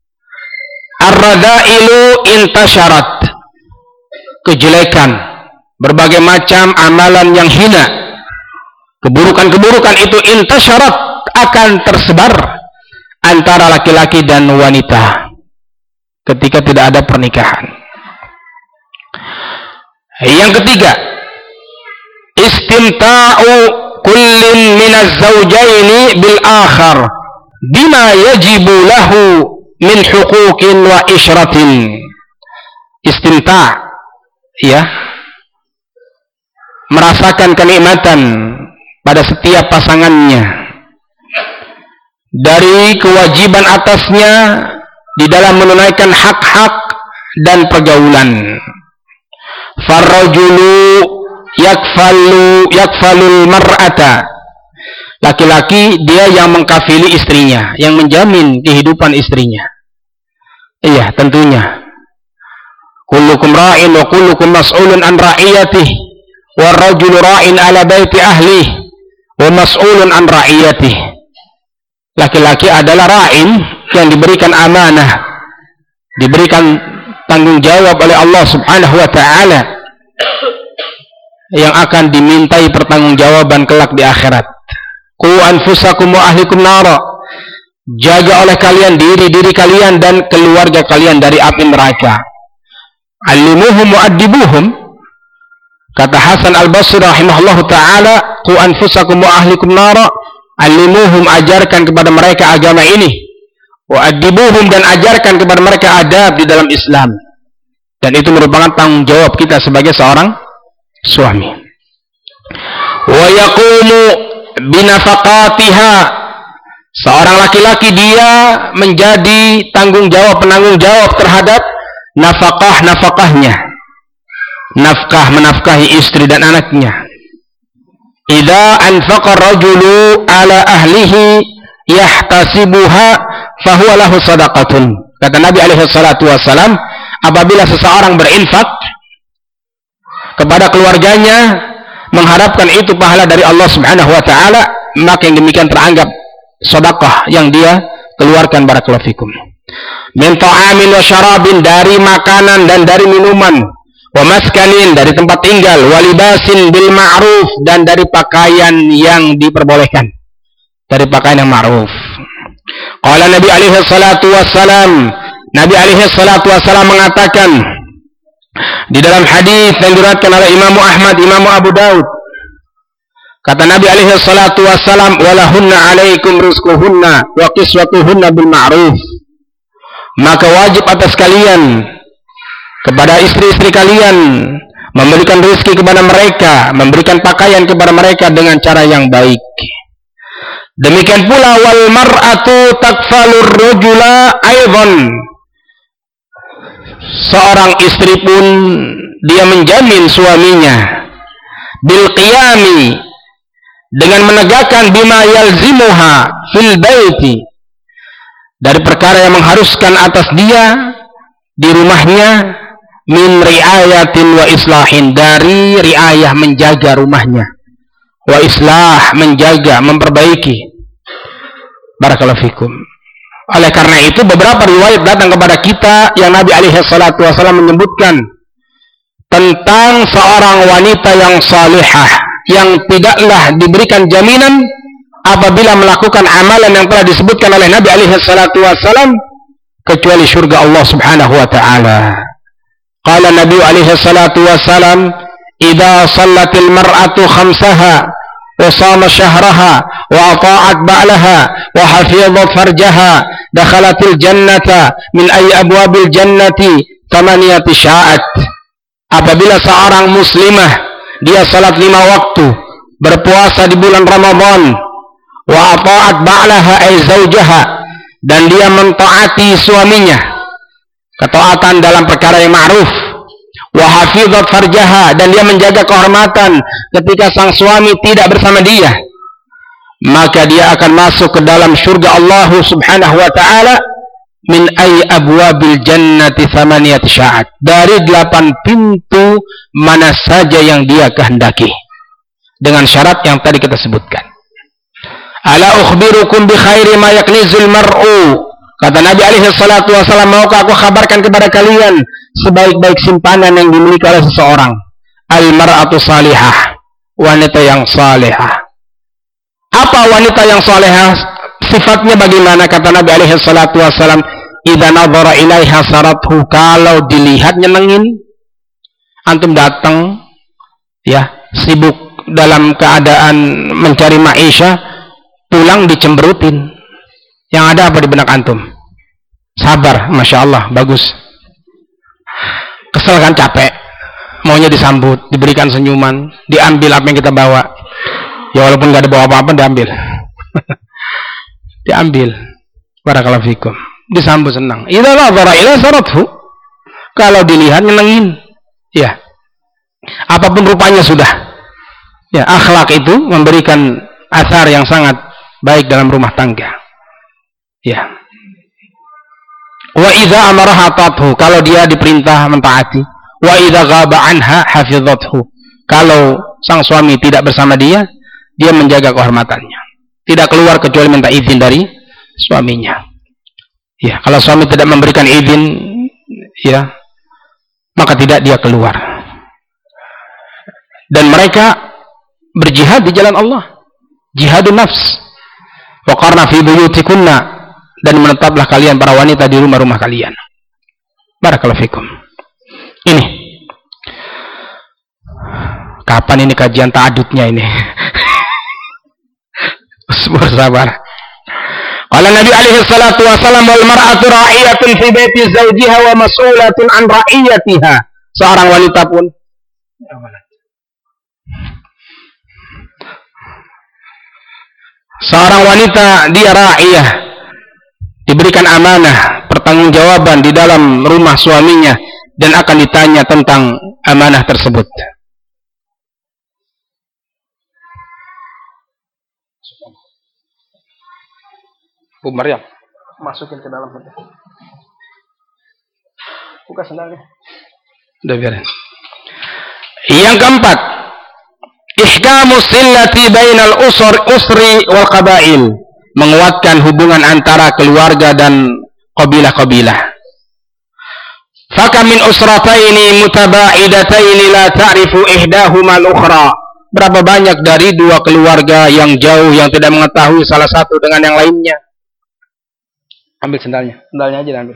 ar-radailu intasharat, kejelekan, berbagai macam amalan yang hina, keburukan-keburukan itu intasyarat, akan tersebar antara laki-laki dan wanita ketika tidak ada pernikahan. Yang ketiga, istimta'u kullin minaz zawjaini bil akhar bima yajibu lahu min huquqin wa isyratin. Istimta', ya, merasakan kenikmatan pada setiap pasangannya dari kewajiban atasnya di dalam menunaikan hak-hak dan pergaulan. Farrajulu yakfalul mar'ata, laki-laki dia yang mengkafili istrinya, yang menjamin kehidupan istrinya. Iya, tentunya. Kullukum ra'in wa kullukum mas'ulun an ra'iyatihi, warrajulu ra'in ala baiti ahlihi wa mas'ulun an ra'iyatih. Laki-laki adalah ra'in yang diberikan amanah, diberikan tanggung jawab oleh Allah Subhanahu wa ta'ala, yang akan dimintai pertanggungjawaban kelak di akhirat. Qu anfusakum wa ahlikum nara, jaga oleh kalian diri kalian dan keluarga kalian dari api neraka. Allimuhum wa addibuhum. Kata Hasan Al-Basri rahimahullahu taala, qu anfusakum wa ahlikum nara. Allimuhum, ajarkan kepada mereka agama ini. Wa addibuhum, dan ajarkan kepada mereka adab di dalam Islam. Dan itu merupakan tanggung jawab kita sebagai seorang suami. Wa yaqumu binafaqatiha. Seorang laki-laki dia menjadi penanggung jawab terhadap nafkahnya. Nafkah, menafkahi istri dan anaknya. Idza anfaqa ar-rajulu ala ahlihi yahtasibuha fahuwa lahu sadaqatun. Kata Nabi alaihi salatu wasalam, apabila seseorang berinfak kepada keluarganya mengharapkan itu pahala dari Allah Subhanahu wa taala, maka yang demikian teranggap sedekah yang dia keluarkan. Barakallahu fikum. Min ta'amin wa syarabin, dari makanan dan dari minuman, wa maskanin, dari tempat tinggal, wa libasin bil ma'ruf, dan dari pakaian yang diperbolehkan, dari pakaian yang ma'ruf. Qala Nabi alaihi salatu wassalam, Nabi alaihi salatu wassalam mengatakan di dalam hadis yang diriwayatkan oleh Imam Ahmad, Imam Abu Daud, kata Nabi alaihi salatu wassalam, walahunna alaikum rizquhunna wa qiswatuhunna bil ma'ruf. Maka wajib atas kalian, kepada istri-istri kalian, memberikan rezeki kepada mereka, memberikan pakaian kepada mereka dengan cara yang baik. Demikian pula wal mar'atu takfalur rajula aidan. Seorang istri pun dia menjamin suaminya bil qiyami, dengan menegakkan bima yalzimuha fil baiti, dari perkara yang mengharuskan atas dia di rumahnya, min riayatin wa islahin, dari riayah, menjaga rumahnya, wa islah, menjaga, memperbaiki. Barakallahu fikum. Oleh karena itu beberapa riwayat datang kepada kita yang Nabi alaihi salatu wasallam menyebutkan tentang seorang wanita yang salihah, yang tidaklah diberikan jaminan apabila melakukan amalan yang telah disebutkan oleh Nabi alaihi salatu wasallam, kecuali surga Allah Subhanahu wa taala. Qala Nabi alaihi salatu wasallam, idza shallatil mar'atu khamsaha wa shama syahraha wa ata'at ba'laha wa hafizat farjaha dakhalatil jannata min ayyi abwabil jannati thamaniyati sya'at. Apabila seorang muslimah dia salat 5 waktu, berpuasa di bulan Ramadan, wa ata'at ba'laha ay zaujaha, dan dia mentaati suaminya, ketaatan dalam perkara yang ma'ruf, wa hafizat farjaha, dan dia menjaga kehormatan ketika sang suami tidak bersama dia, maka dia akan masuk ke dalam surga Allah Subhanahu wa taala min ayyi abwabil jannati thamaniyati sya'at, dari 8 pintu mana saja yang dia kehendaki, dengan syarat yang tadi kita sebutkan. Ala ukhbirukum bi khairi ma yaknizul mar'u. Kata Nabi alaihi salatu wasallam, maukah aku kabarkan kepada kalian sebaik-baik simpanan yang dimiliki oleh seseorang? Al mar'atu salihah, wanita yang salihah. Apa wanita yang salihah? Sifatnya bagaimana? Kata Nabi alaihi salatu wasallam, idza nadhara ilaiha sarathu, kalau dilihat nyenengin. Antum datang ya sibuk dalam keadaan mencari maisha, pulang dicemberutin, yang ada apa di benak antum? Sabar, masya Allah, bagus. Kesel kan, capek, maunya disambut, diberikan senyuman, diambil apa yang kita bawa. Ya walaupun nggak ada bawa apa-apa, diambil. Diambil. Barakallahu fikum. Disambut senang. Idza nadhara ila sarathu, kalau dilihat nyenengin. Ya. Apapun rupanya sudah. Ya, akhlak itu memberikan athar yang sangat baik dalam rumah tangga. Ya. Wa idza amaraha tathu, kalau dia diperintah mentaati. Wa idza ghaba anha hafizathu, kalau sang suami tidak bersama dia, dia menjaga kehormatannya. Tidak keluar kecuali minta izin dari suaminya. Ya, kalau suami tidak memberikan izin, ya, maka tidak dia keluar. Dan mereka berjihad di jalan Allah, jihadun nafs. Wa qarna fi buyutikunna, dan menetaplah kalian para wanita di rumah-rumah kalian. Barakallahu fikum. Ini kapan ini kajian ta'adudnya ini? Sabar. Qala Nabi alaihi salatu wasallam, wal mar'atu ra'iyatun fi baiti zawjiha wa mas'ulatun an ra'iyatiha. Seorang wanita pun dia ra'iyah, diberikan amanah, pertanggungjawaban di dalam rumah suaminya, dan akan ditanya tentang amanah tersebut. Bu Maryam, masukin ke dalam. Buka sendalnya. Udah biarin. Yang keempat, ihkamus sillati bainal usri wal qabail, menguatkan hubungan antara keluarga dan qabilah-qabilah. Faka min usrataini mutaba'idataini la ta'rifu ihdahuma al-ukhra. Berapa banyak dari dua keluarga yang jauh yang tidak mengetahui salah satu dengan yang lainnya. Ambil sendalnya aja ambil.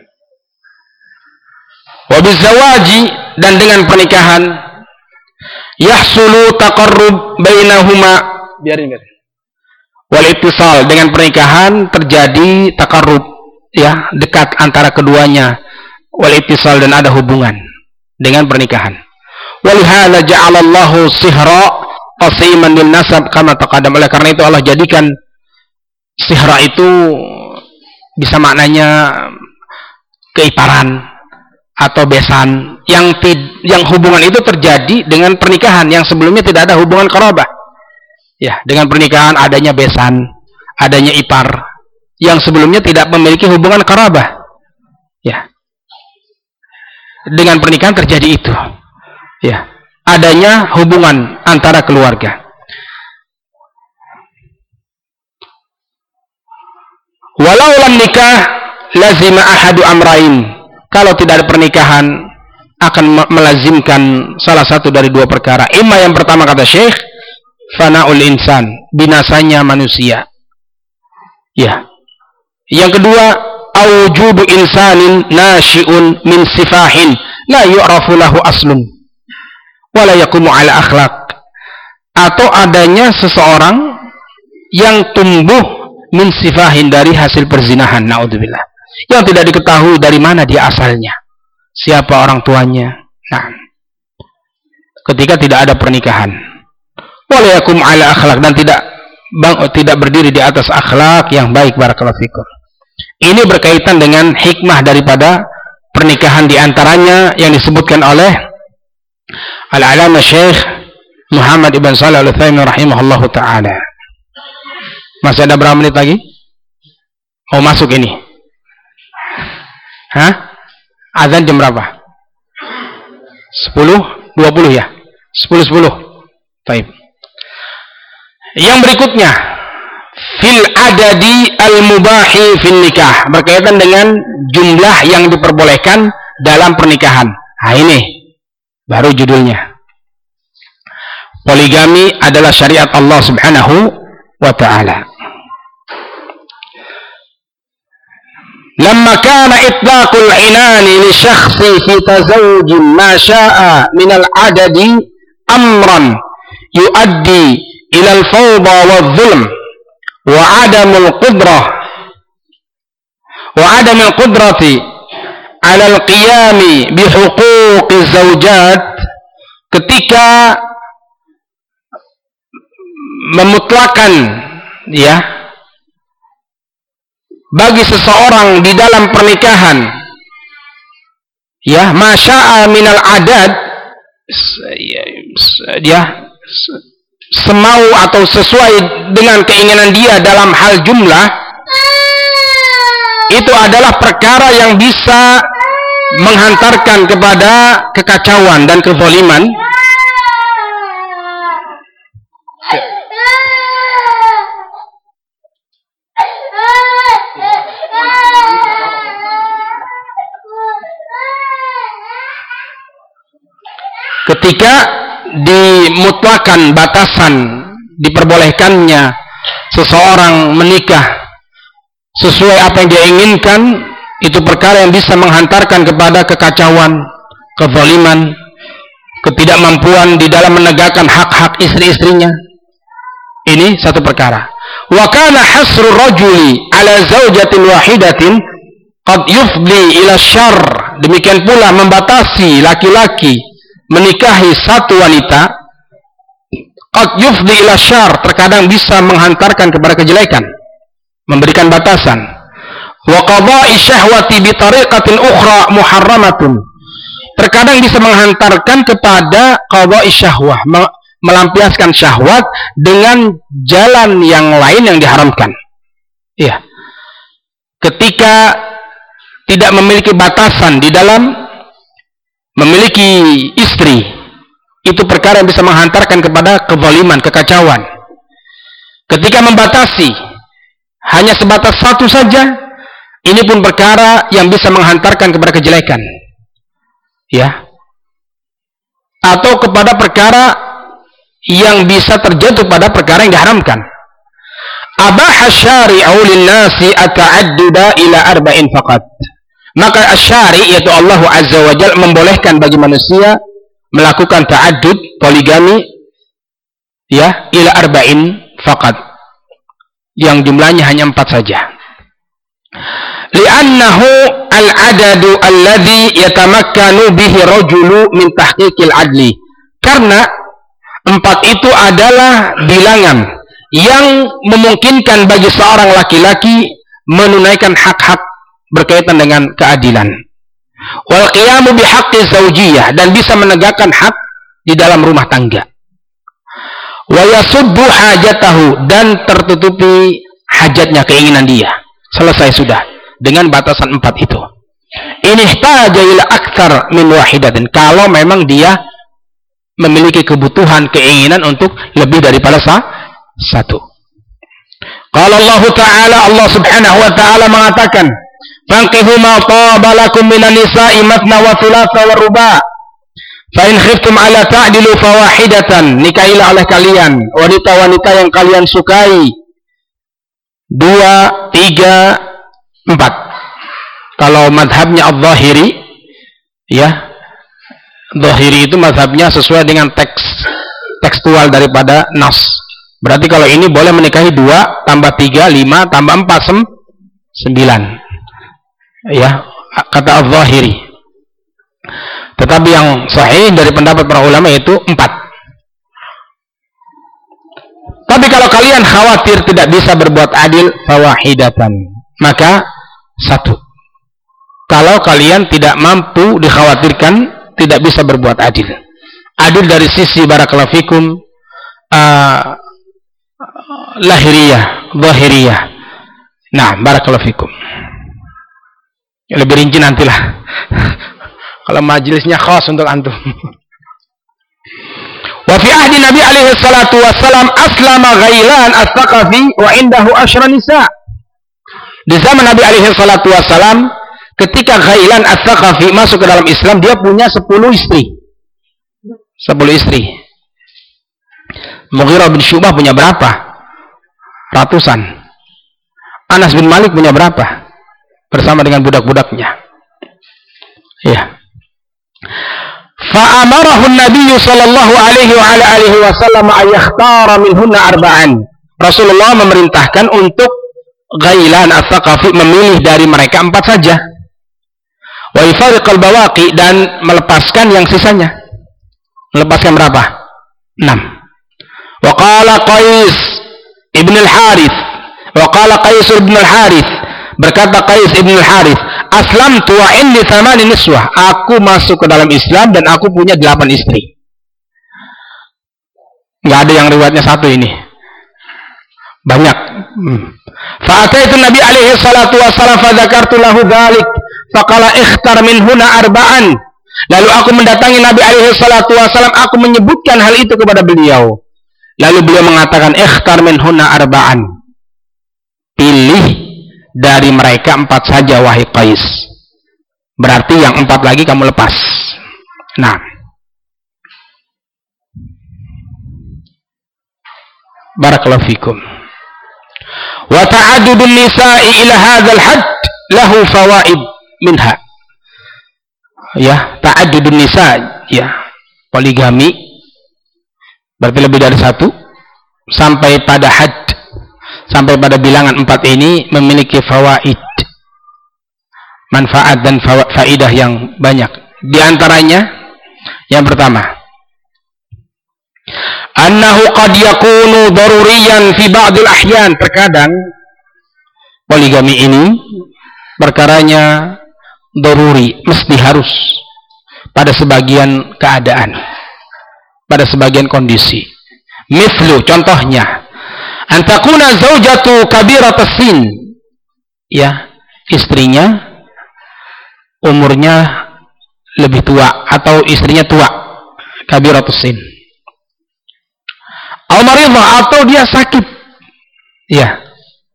Wa bizawaji, dan dengan pernikahan, yahsulu taqarrub bainahuma, biarin. Wal ittisal, dengan pernikahan terjadi taqarrub, ya, dekat antara keduanya. Wal ittisal, dan ada hubungan dengan pernikahan. Walihada ja'alallahu sihra qasiman lin nasab kama taqaddam. Oleh karena itu Allah jadikan sihra itu bisa maknanya keiparan atau besan yang hubungan itu terjadi dengan pernikahan yang sebelumnya tidak ada hubungan qarabah. Ya, dengan pernikahan adanya besan, adanya ipar yang sebelumnya tidak memiliki hubungan qarabah. Ya. Dengan pernikahan terjadi itu. Ya, adanya hubungan antara keluarga. Walau lam nikah lazima ahadu amrain. Kalau tidak ada pernikahan akan melazimkan salah satu dari dua perkara. Imma, yang pertama kata Syekh, fana'ul insan, binasanya manusia. Ya. Yang kedua, awjubu insanin nashi'un min sifahin la yu'rafu lahu aslun wa la yaqumu ala akhlaq. Atau adanya seseorang yang tumbuh min sifahin, dari hasil perzinahan, naudzubillah, yang tidak diketahui dari mana dia asalnya, siapa orang tuanya. Nah, ketika tidak ada pernikahan, wala yakum ala akhlak, dan tidak berdiri di atas akhlak yang baik. Barakallahu fikum. Ini berkaitan dengan hikmah daripada pernikahan, diantaranya yang disebutkan oleh Al-Alama Syekh Muhammad ibn Shalih Al-Utsaimin rahimahullahu ta'ala. Masih ada berapa menit lagi? Oh, masuk ini. Hah? Azan jam berapa? 10.20 ya? 10.10. Baik. Yang berikutnya, fil adadi al-mubahi fil nikah, berkaitan dengan jumlah yang diperbolehkan dalam pernikahan. Nah, ini baru judulnya. Poligami adalah syariat Allah Subhanahu wa ta'ala. Lamma kana itlaqul inani li syakhsi fi tazawujin ma sya'a min al-adadi amran yuaddi ila al-fawda wal-zulm wa adamul qudrati ala al-qiyami bi huquqi zawjat, ketika memutlakan, ya, bagi seseorang di dalam pernikahan, ya, masya'a minal adad, ya, semau atau sesuai dengan keinginan dia dalam hal jumlah, itu adalah perkara yang bisa menghantarkan kepada kekacauan dan kezaliman. Ketika dimutlakan batasan, diperbolehkannya seseorang menikah sesuai apa yang dia inginkan, itu perkara yang bisa menghantarkan kepada kekacauan, kezaliman, ketidakmampuan di dalam menegakkan hak-hak istri-istrinya. Ini satu perkara. Wa kana hasru rajuli ala zaujatin wahidatin qad yufdi ila syarr. Demikian pula membatasi laki-laki menikahi satu wanita qad yufdi ila syarr, terkadang bisa menghantarkan kepada kejelekan, memberikan batasan. Wa qada'i syahwati bi tariqatin ukhra muharramatun, terkadang bisa menghantarkan kepada qada'i syahwah, melampiaskan syahwat dengan jalan yang lain yang diharamkan. Iya. Ketika tidak memiliki batasan di dalam memiliki istri, itu perkara yang bisa menghantarkan kepada kezaliman, kekacauan. Ketika membatasi hanya sebatas satu saja, ini pun perkara yang bisa menghantarkan kepada kejelekan. Ya. Atau kepada perkara yang bisa terjatuh pada perkara yang diharamkan. Abaha syari'u lin-nasi ata'adduda ila arba'in faqat. Maka asy-syari', yaitu Allah Azza wa Jalla, membolehkan bagi manusia melakukan ta'addud, poligami, ya, ila arba'in faqat, yang jumlahnya hanya 4 saja. Li'annahu al-adadu alladhi yatamakkanu bihi rajulu min tahqiqil adli. Karena 4 itu adalah bilangan yang memungkinkan bagi seorang laki-laki menunaikan hak-hak berkaitan dengan keadilan. Wal qiyamu bihaqqi zaujiyah, dan bisa menegakkan hak di dalam rumah tangga. Wa yasuddu hajatahu, dan tertutupi hajatnya, keinginan dia. Selesai sudah dengan batasan 4 itu. Ini ihtaja ila aktsar min wahidatin, kalau memang dia memiliki kebutuhan, keinginan untuk lebih daripada satu. Qala Allah Ta'ala, Allah Subhanahu wa Ta'ala mengatakan, "Fankihu ma taba lakum minan nisa'i mathna wa thulatha wa ruba'. Fa in khiftum 'ala ta'dilu fawahidatan." Nikahilah oleh kalian wanita-wanita yang kalian sukai 2, 3, 4. Kalau madhabnya al-Zahiri, ya, Zahiri itu mazhabnya sesuai dengan tekstual daripada nas. Berarti kalau ini boleh menikahi 2 tambah 3, 5 tambah 4, 9. Ya, kata al-Zahiri. Tetapi yang sahih dari pendapat para ulama itu 4. Tapi kalau kalian khawatir tidak bisa berbuat adil, fawahidatan, maka 1. Kalau kalian tidak mampu, dikhawatirkan tidak bisa berbuat adil. Adil dari sisi barakallahu fikum lahiriyah, zahiriyah. Nah, barakallahu fikum. Lebih rinci nantilah. Kalau majelisnya khas untuk antum. Wa fi ahdi Nabi alaihi salatu wassalam aslama Ghailan as-Saqafi wa indahu 10 nisa. Di zaman Nabi alaihi salatu wassalam, ketika Ghailan as-Saqafi masuk ke dalam Islam, dia punya 10 istri. 10 istri. Mughirah bin Syu'bah punya berapa? Ratusan. Anas bin Malik punya berapa? Bersama dengan budak-budaknya. Ya. Fa'amarahu an-nabiy sallallahu alaihi wa ala alihi wasallam ay yakhtara minhunna arba'an. Rasulullah memerintahkan untuk Ghailan as-Saqafi memilih dari mereka 4 saja. Wa yufariqal bawaqi, dan melepaskan yang sisanya. Melepaskan berapa? 6. Wa qala Qais ibn al-Harith, wa qala Qais ibn al-Harith, berkata Qais ibn al-Harith, aslamtu wa indi 8 niswah. Aku masuk ke dalam Islam dan aku punya 8 istri. Enggak ada yang riwayatnya 1 ini. Banyak. Fa'ataitu Nabi alaihi salatu wassalam fa dzakartu lahu dzalik. Faqala ikhtar minhuna arba'an. Lalu aku mendatangi Nabi alaihi salatu wassalam, aku menyebutkan hal itu kepada beliau. Lalu beliau mengatakan, ikhtar minhuna arba'an. Pilih dari mereka 4 saja wahai Qais. Berarti yang 4 lagi kamu lepas. Nah. Barakallahu fikum. Wa ta'addudun nisa'i ila hadzal hadd lahu fawaid minha. Ya, ta'addudun nisa, ya, poligami berarti lebih dari satu sampai pada had, sampai pada bilangan 4 ini memiliki fawaid, manfaat dan faidah yang banyak. Di antaranya yang pertama, annahu qad yakunu daruriyan fi ba'dil ahyan. Terkadang poligami ini perkaranya daruri, mesti harus pada sebagian keadaan, pada sebagian kondisi. Mithlu, contohnya, antakuna zaujatu kabiratas sin, ya, istrinya umurnya lebih tua atau istrinya tua, kabiratus sin, al maridah, atau dia sakit, ya.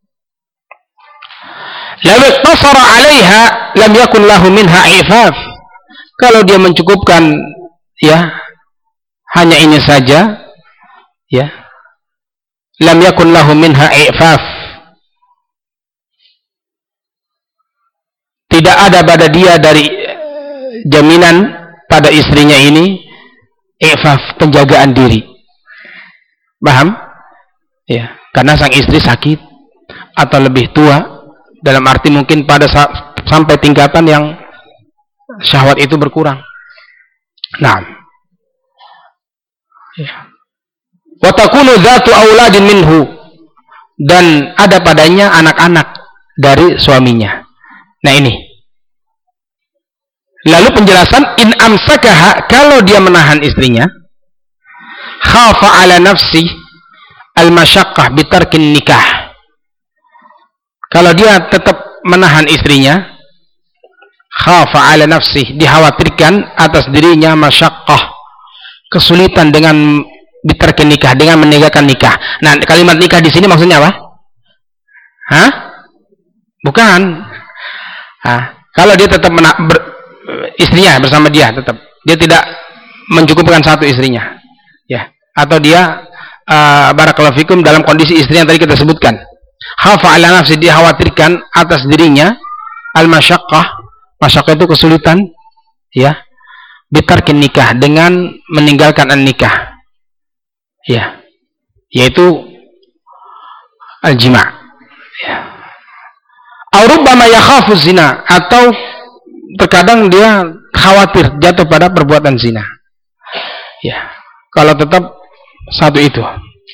Law iqtasara 'alaiha lam yakun lahu minha ifaf. Kalau dia mencukupkan, ya, hanya ini saja, ya, lam yakun lahu minha ifaf. Tidak ada pada dia dari jaminan pada istrinya ini ifaf, penjagaan diri. Paham? Ya, karena sang istri sakit atau lebih tua, dalam arti mungkin pada sampai tingkatan yang syahwat itu berkurang. Nah, wa takunu dzatu auladin minhu, dan ada padanya anak-anak dari suaminya. Nah ini. Lalu penjelasan, in amsakaha, kalau dia menahan istrinya, khafa ala nafsi al-masyaqqah bitarkin nikah. Kalau dia tetap menahan istrinya, khafa ala nafsi, dikhawatirkan atas dirinya masyaqqah, kesulitan dengan bitarkin nikah, dengan meninggalkan nikah. Nah, kalimat nikah di sini maksudnya apa? Hah? Bukan. Kalau dia tetap istrinya bersama dia, tetap dia tidak mencukupkan satu istrinya, ya, atau dia barakallahu fikum dalam kondisi istri yang tadi kita sebutkan, khafa ala nafsi, dikhawatirkan atas dirinya al-masyaqqah, masyaqqah itu kesulitan, ya, bitarkin nikah, dengan meninggalkan an-nikah, ya, yaitu al-jima', ya. Au rubbama yakhafu zina, atau terkadang dia khawatir jatuh pada perbuatan zina, ya, kalau tetap satu itu.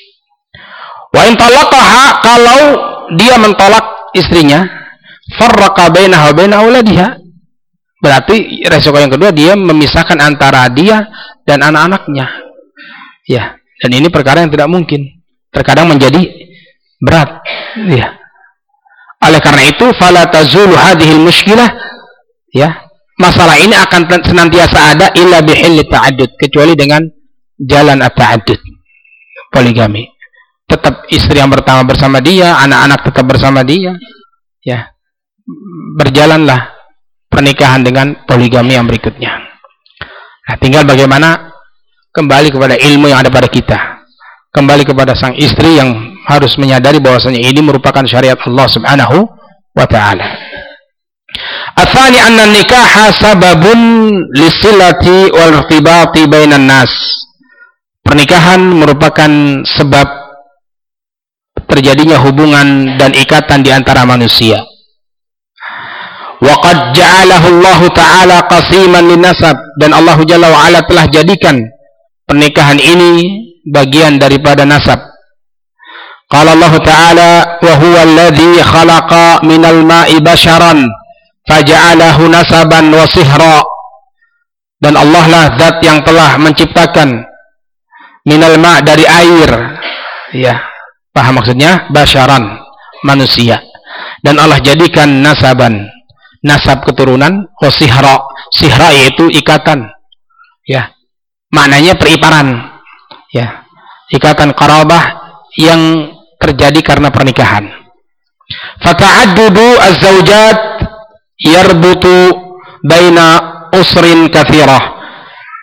Wa in talaqaha, kalau dia mentolak istrinya, farraqa bainaha wa baina auladiha, berarti resiko yang kedua, dia memisahkan antara dia dan anak-anaknya, ya, dan ini perkara yang tidak mungkin, terkadang menjadi berat, ya. Oleh karena itu, fala tazulu hadhil mushkilah, ya, masalah ini akan senantiasa ada illa bihilli ta'addud, kecuali dengan jalan at-ta'addud, poligami. Tetap istri yang pertama bersama dia, anak-anak tetap bersama dia, ya, berjalanlah pernikahan dengan poligami yang berikutnya. Nah, tinggal bagaimana kembali kepada ilmu yang ada pada kita, kembali kepada sang istri yang harus menyadari bahwasanya ini merupakan syariat Allah Subhanahu wa ta'ala. Atsani anna nikaha sababun lisilati wal irtibati bainan nas. Pernikahan merupakan sebab terjadinya hubungan dan ikatan di antara manusia. Wa qad ja'alahu Allah ta'ala qasiman linnasab, dan Allah Jalla wa ala telah jadikan pernikahan ini bagian daripada nasab. Qala Allah Ta'ala, wa huwa alladhi khalaqa minal ma'i basharan faja'alahu nasaban wa sihra. Dan Allah lah zat yang telah menciptakan minal ma', dari air, ya, paham maksudnya, basharan, manusia, dan Allah jadikan nasaban, nasab keturunan, wa sihra, sihra yaitu ikatan, ya, maknanya periparan, ya, ikatan qarabah yang terjadi karena pernikahan. Fata'addudu az-zawjat yarbutu baina usrin kathirah,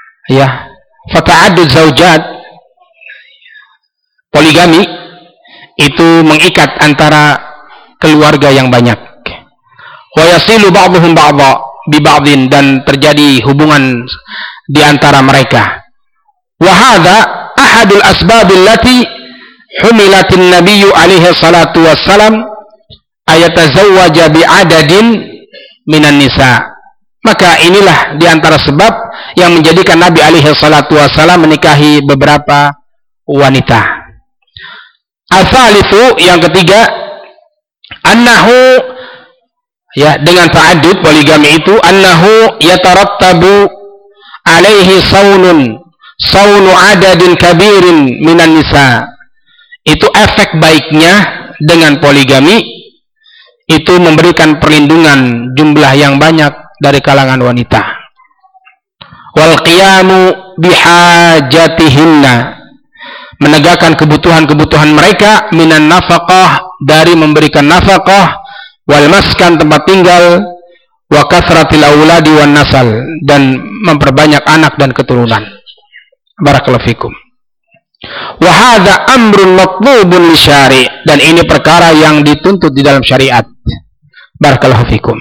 ya, fata'addud zawjat, poligami itu mengikat antara keluarga yang banyak. Wa yasilu ba'dhum ba'dha bi ba'dhin, dan terjadi hubungan di antara mereka. Wa hadha ahadul asbab allati humilatin nabiyyu alaihi salatu wassalam ayatazawwaja bi adadin minan nisa. Maka inilah di antara sebab yang menjadikan Nabi alaihi salatu wassalam menikahi beberapa wanita. Al-thalithu, yang ketiga, annahu, ya, dengan ta'addud poligami itu, annahu yatarattabu alaihi saunu adadin kabirin minan nisa. Itu efek baiknya dengan poligami, itu memberikan perlindungan jumlah yang banyak dari kalangan wanita. Wal qiyamu bihajatihinna, menegakkan kebutuhan-kebutuhan mereka, minan nafaqah, dari memberikan nafaqah, wal maskan, tempat tinggal, wa kathratil auladi wan nasal, dan memperbanyak anak dan keturunan. Barakallahu fikum. Wa hadza amrun matlubun li syari', dan ini perkara yang dituntut di dalam syariat. Barakallahu fikum.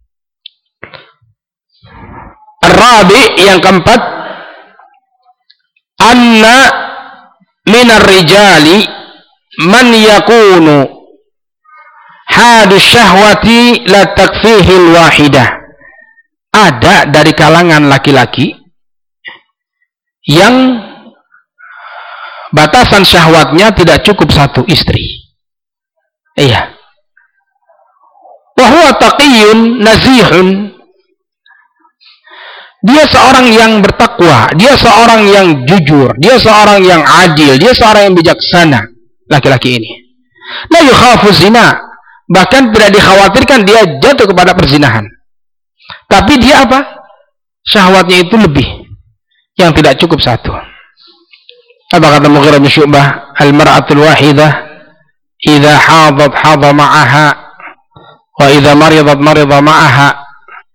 Ar-rabi', yang keempat, anna minar rijali man yakunu hadus syahwati la takfihil wahidah. Ada dari kalangan laki-laki yang batasan syahwatnya tidak cukup satu istri. Iya. Wa huwa taqiyyun nazihun. Dia seorang yang bertakwa, dia seorang yang jujur, dia seorang yang adil, dia seorang yang bijaksana, laki-laki ini. La yukhafu zina, bahkan tidak dikhawatirkan dia jatuh kepada perzinahan. Tapi dia apa? Syahwatnya itu lebih, yang tidak cukup satu. Apa kata Mughirah bin Syu'bah? Al-mar'atul wahidah idza hadat hadha ma'aha wa idza maridat marida ma'aha.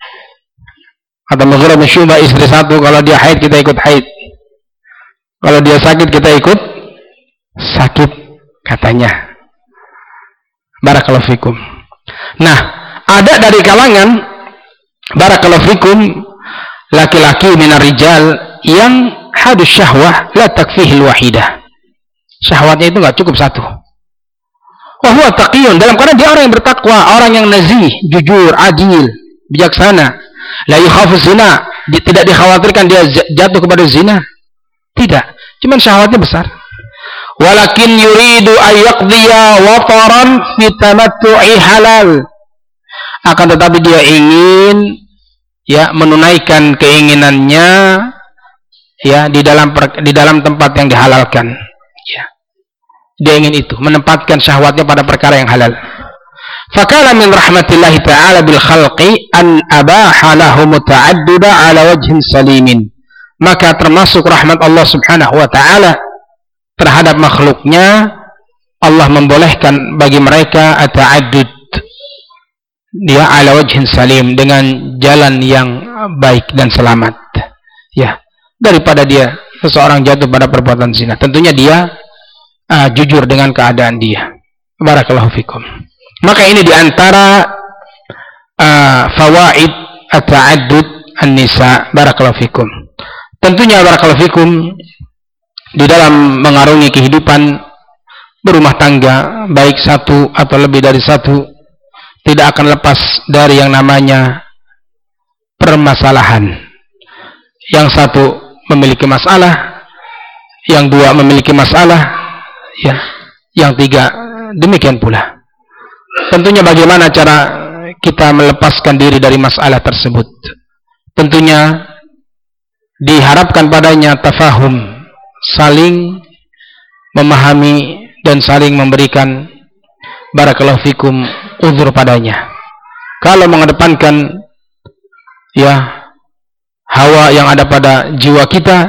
Kata Mughirah bin Syu'bah, istri satu, kalau dia haid kita ikut haid, kalau dia sakit kita ikut sakit, katanya. Barakallahu fikum. Nah, ada dari kalangan, barakallahu fikum, laki-laki minar rijal yang hadus syahwah la takfihil wahidah. Syahwatnya itu enggak cukup satu. Wa huwa taqiyun, dalam keadaan dia orang yang bertakwa, orang yang nazih, jujur, adil, bijaksana. La yukhafu zina, tidak dikhawatirkan dia jatuh kepada zina. Tidak, cuman syahwatnya besar. Walakin yuridu ayyaqdiya wataran fi tamattu'i halal. Akan tetapi dia ingin, ya, menunaikan keinginannya, ya, di dalam tempat yang dihalalkan. Ya. Dia ingin itu, menempatkan syahwatnya pada perkara yang halal. Fakala min rahmatillahi ta'ala bil khalqi an abaha lahum ta'adduda ala wajhin salimin. Maka termasuk rahmat Allah subhanahu wa ta'ala terhadap makhluknya, Allah membolehkan bagi mereka at-ta'addud, dia ala wajhin salim, dengan jalan yang baik dan selamat, ya, daripada dia seseorang jatuh pada perbuatan zina. Tentunya dia jujur dengan keadaan dia. Barakallahu fikum. Maka ini diantara fawaid at-ta'addud an-nisa. Barakallahu fikum. Tentunya barakallahu fikum, di dalam mengarungi kehidupan berumah tangga, baik satu atau lebih dari satu, tidak akan lepas dari yang namanya permasalahan. Yang satu memiliki masalah, yang dua memiliki masalah, ya, yang tiga demikian pula. Tentunya bagaimana cara kita melepaskan diri dari masalah tersebut? Tentunya diharapkan padanya tafahum, saling memahami dan saling memberikan, barakallahu fikum, uzur padanya. Kalau mengedepankan, ya, hawa yang ada pada jiwa kita,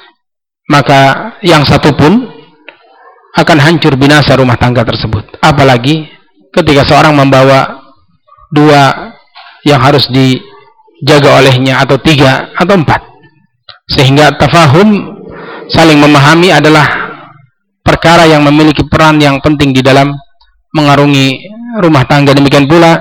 maka yang satu pun akan hancur binasa rumah tangga tersebut. Apalagi ketika seorang membawa dua yang harus dijaga olehnya, atau tiga atau empat. Sehingga tafahum, saling memahami, adalah perkara yang memiliki peran yang penting di dalam mengarungi rumah tangga. Demikian pula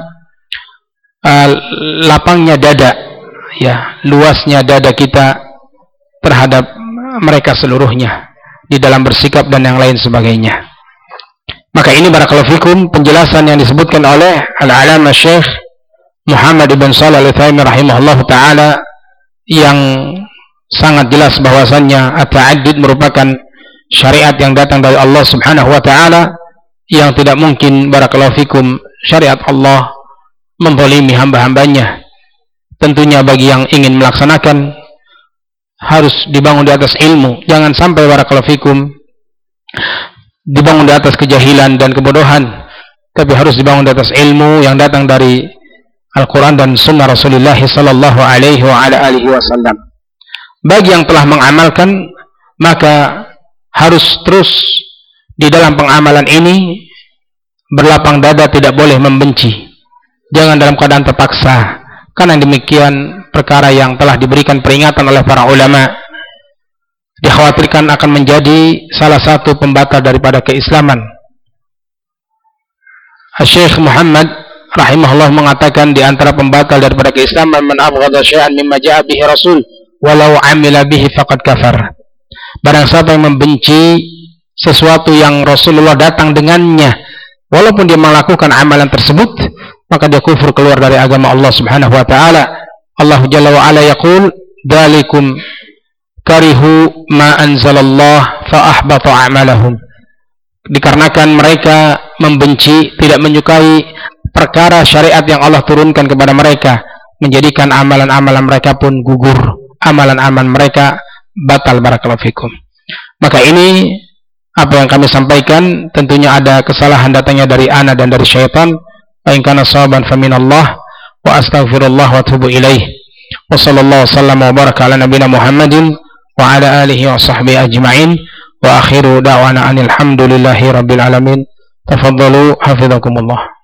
lapangnya dada, ya, luasnya dada kita terhadap mereka seluruhnya di dalam bersikap dan yang lain sebagainya. Maka ini barakallahu fikum penjelasan yang disebutkan oleh Al-Alama Syekh Muhammad ibn Shalih Al-Utsaimin rahimahullah ta'ala, yang sangat jelas bahwasannya at-ta'addud merupakan syariat yang datang dari Allah subhanahu wa ta'ala, yang tidak mungkin barakallahu fikum syariat Allah menzalimi hamba-hambanya. Tentunya bagi yang ingin melaksanakan harus dibangun di atas ilmu, jangan sampai barakallahu fikum dibangun di atas kejahilan dan kebodohan, tapi harus dibangun di atas ilmu yang datang dari Al-Quran dan Sunnah Rasulullah sallallahu alaihi wasallam. Bagi yang telah mengamalkan, maka harus terus di dalam pengamalan ini berlapang dada, tidak boleh membenci, jangan dalam keadaan terpaksa, karena demikian perkara yang telah diberikan peringatan oleh para ulama, dikhawatirkan akan menjadi salah satu pembatal daripada keislaman. Syekh Muhammad rahimahullah mengatakan di antara pembatal daripada keislaman, man abghadha syai'an mimma ja'a bihi rasul walau amila bihi faqad kafar. Barang siapa yang membenci sesuatu yang Rasulullah datang dengannya, walaupun dia melakukan amalan tersebut, maka dia kufur, keluar dari agama Allah subhanahu wa ta'ala. Allah jalla wa ala yaqul dzalikum karihu ma anzalallah fa ahbata a'malahum. Dikarenakan mereka membenci, tidak menyukai perkara syariat yang Allah turunkan kepada mereka, menjadikan amalan-amalan mereka pun gugur, amalan-amalan mereka batal, barakallahu fikum. Maka ini apa yang kami sampaikan, tentunya ada kesalahan datangnya dari ana dan dari syaitan. Wa in kana sawaban fa minallah wa astaghfirullah wa atubu ilaih. Wa sallallahu wasallam wa baraka ala nabiyina Muhammadin wa ala alihi wa sahbihi ajma'in. Wa akhiru da'wana anil hamdulillahi rabbil alamin. Tafaddalu hafizakumullah.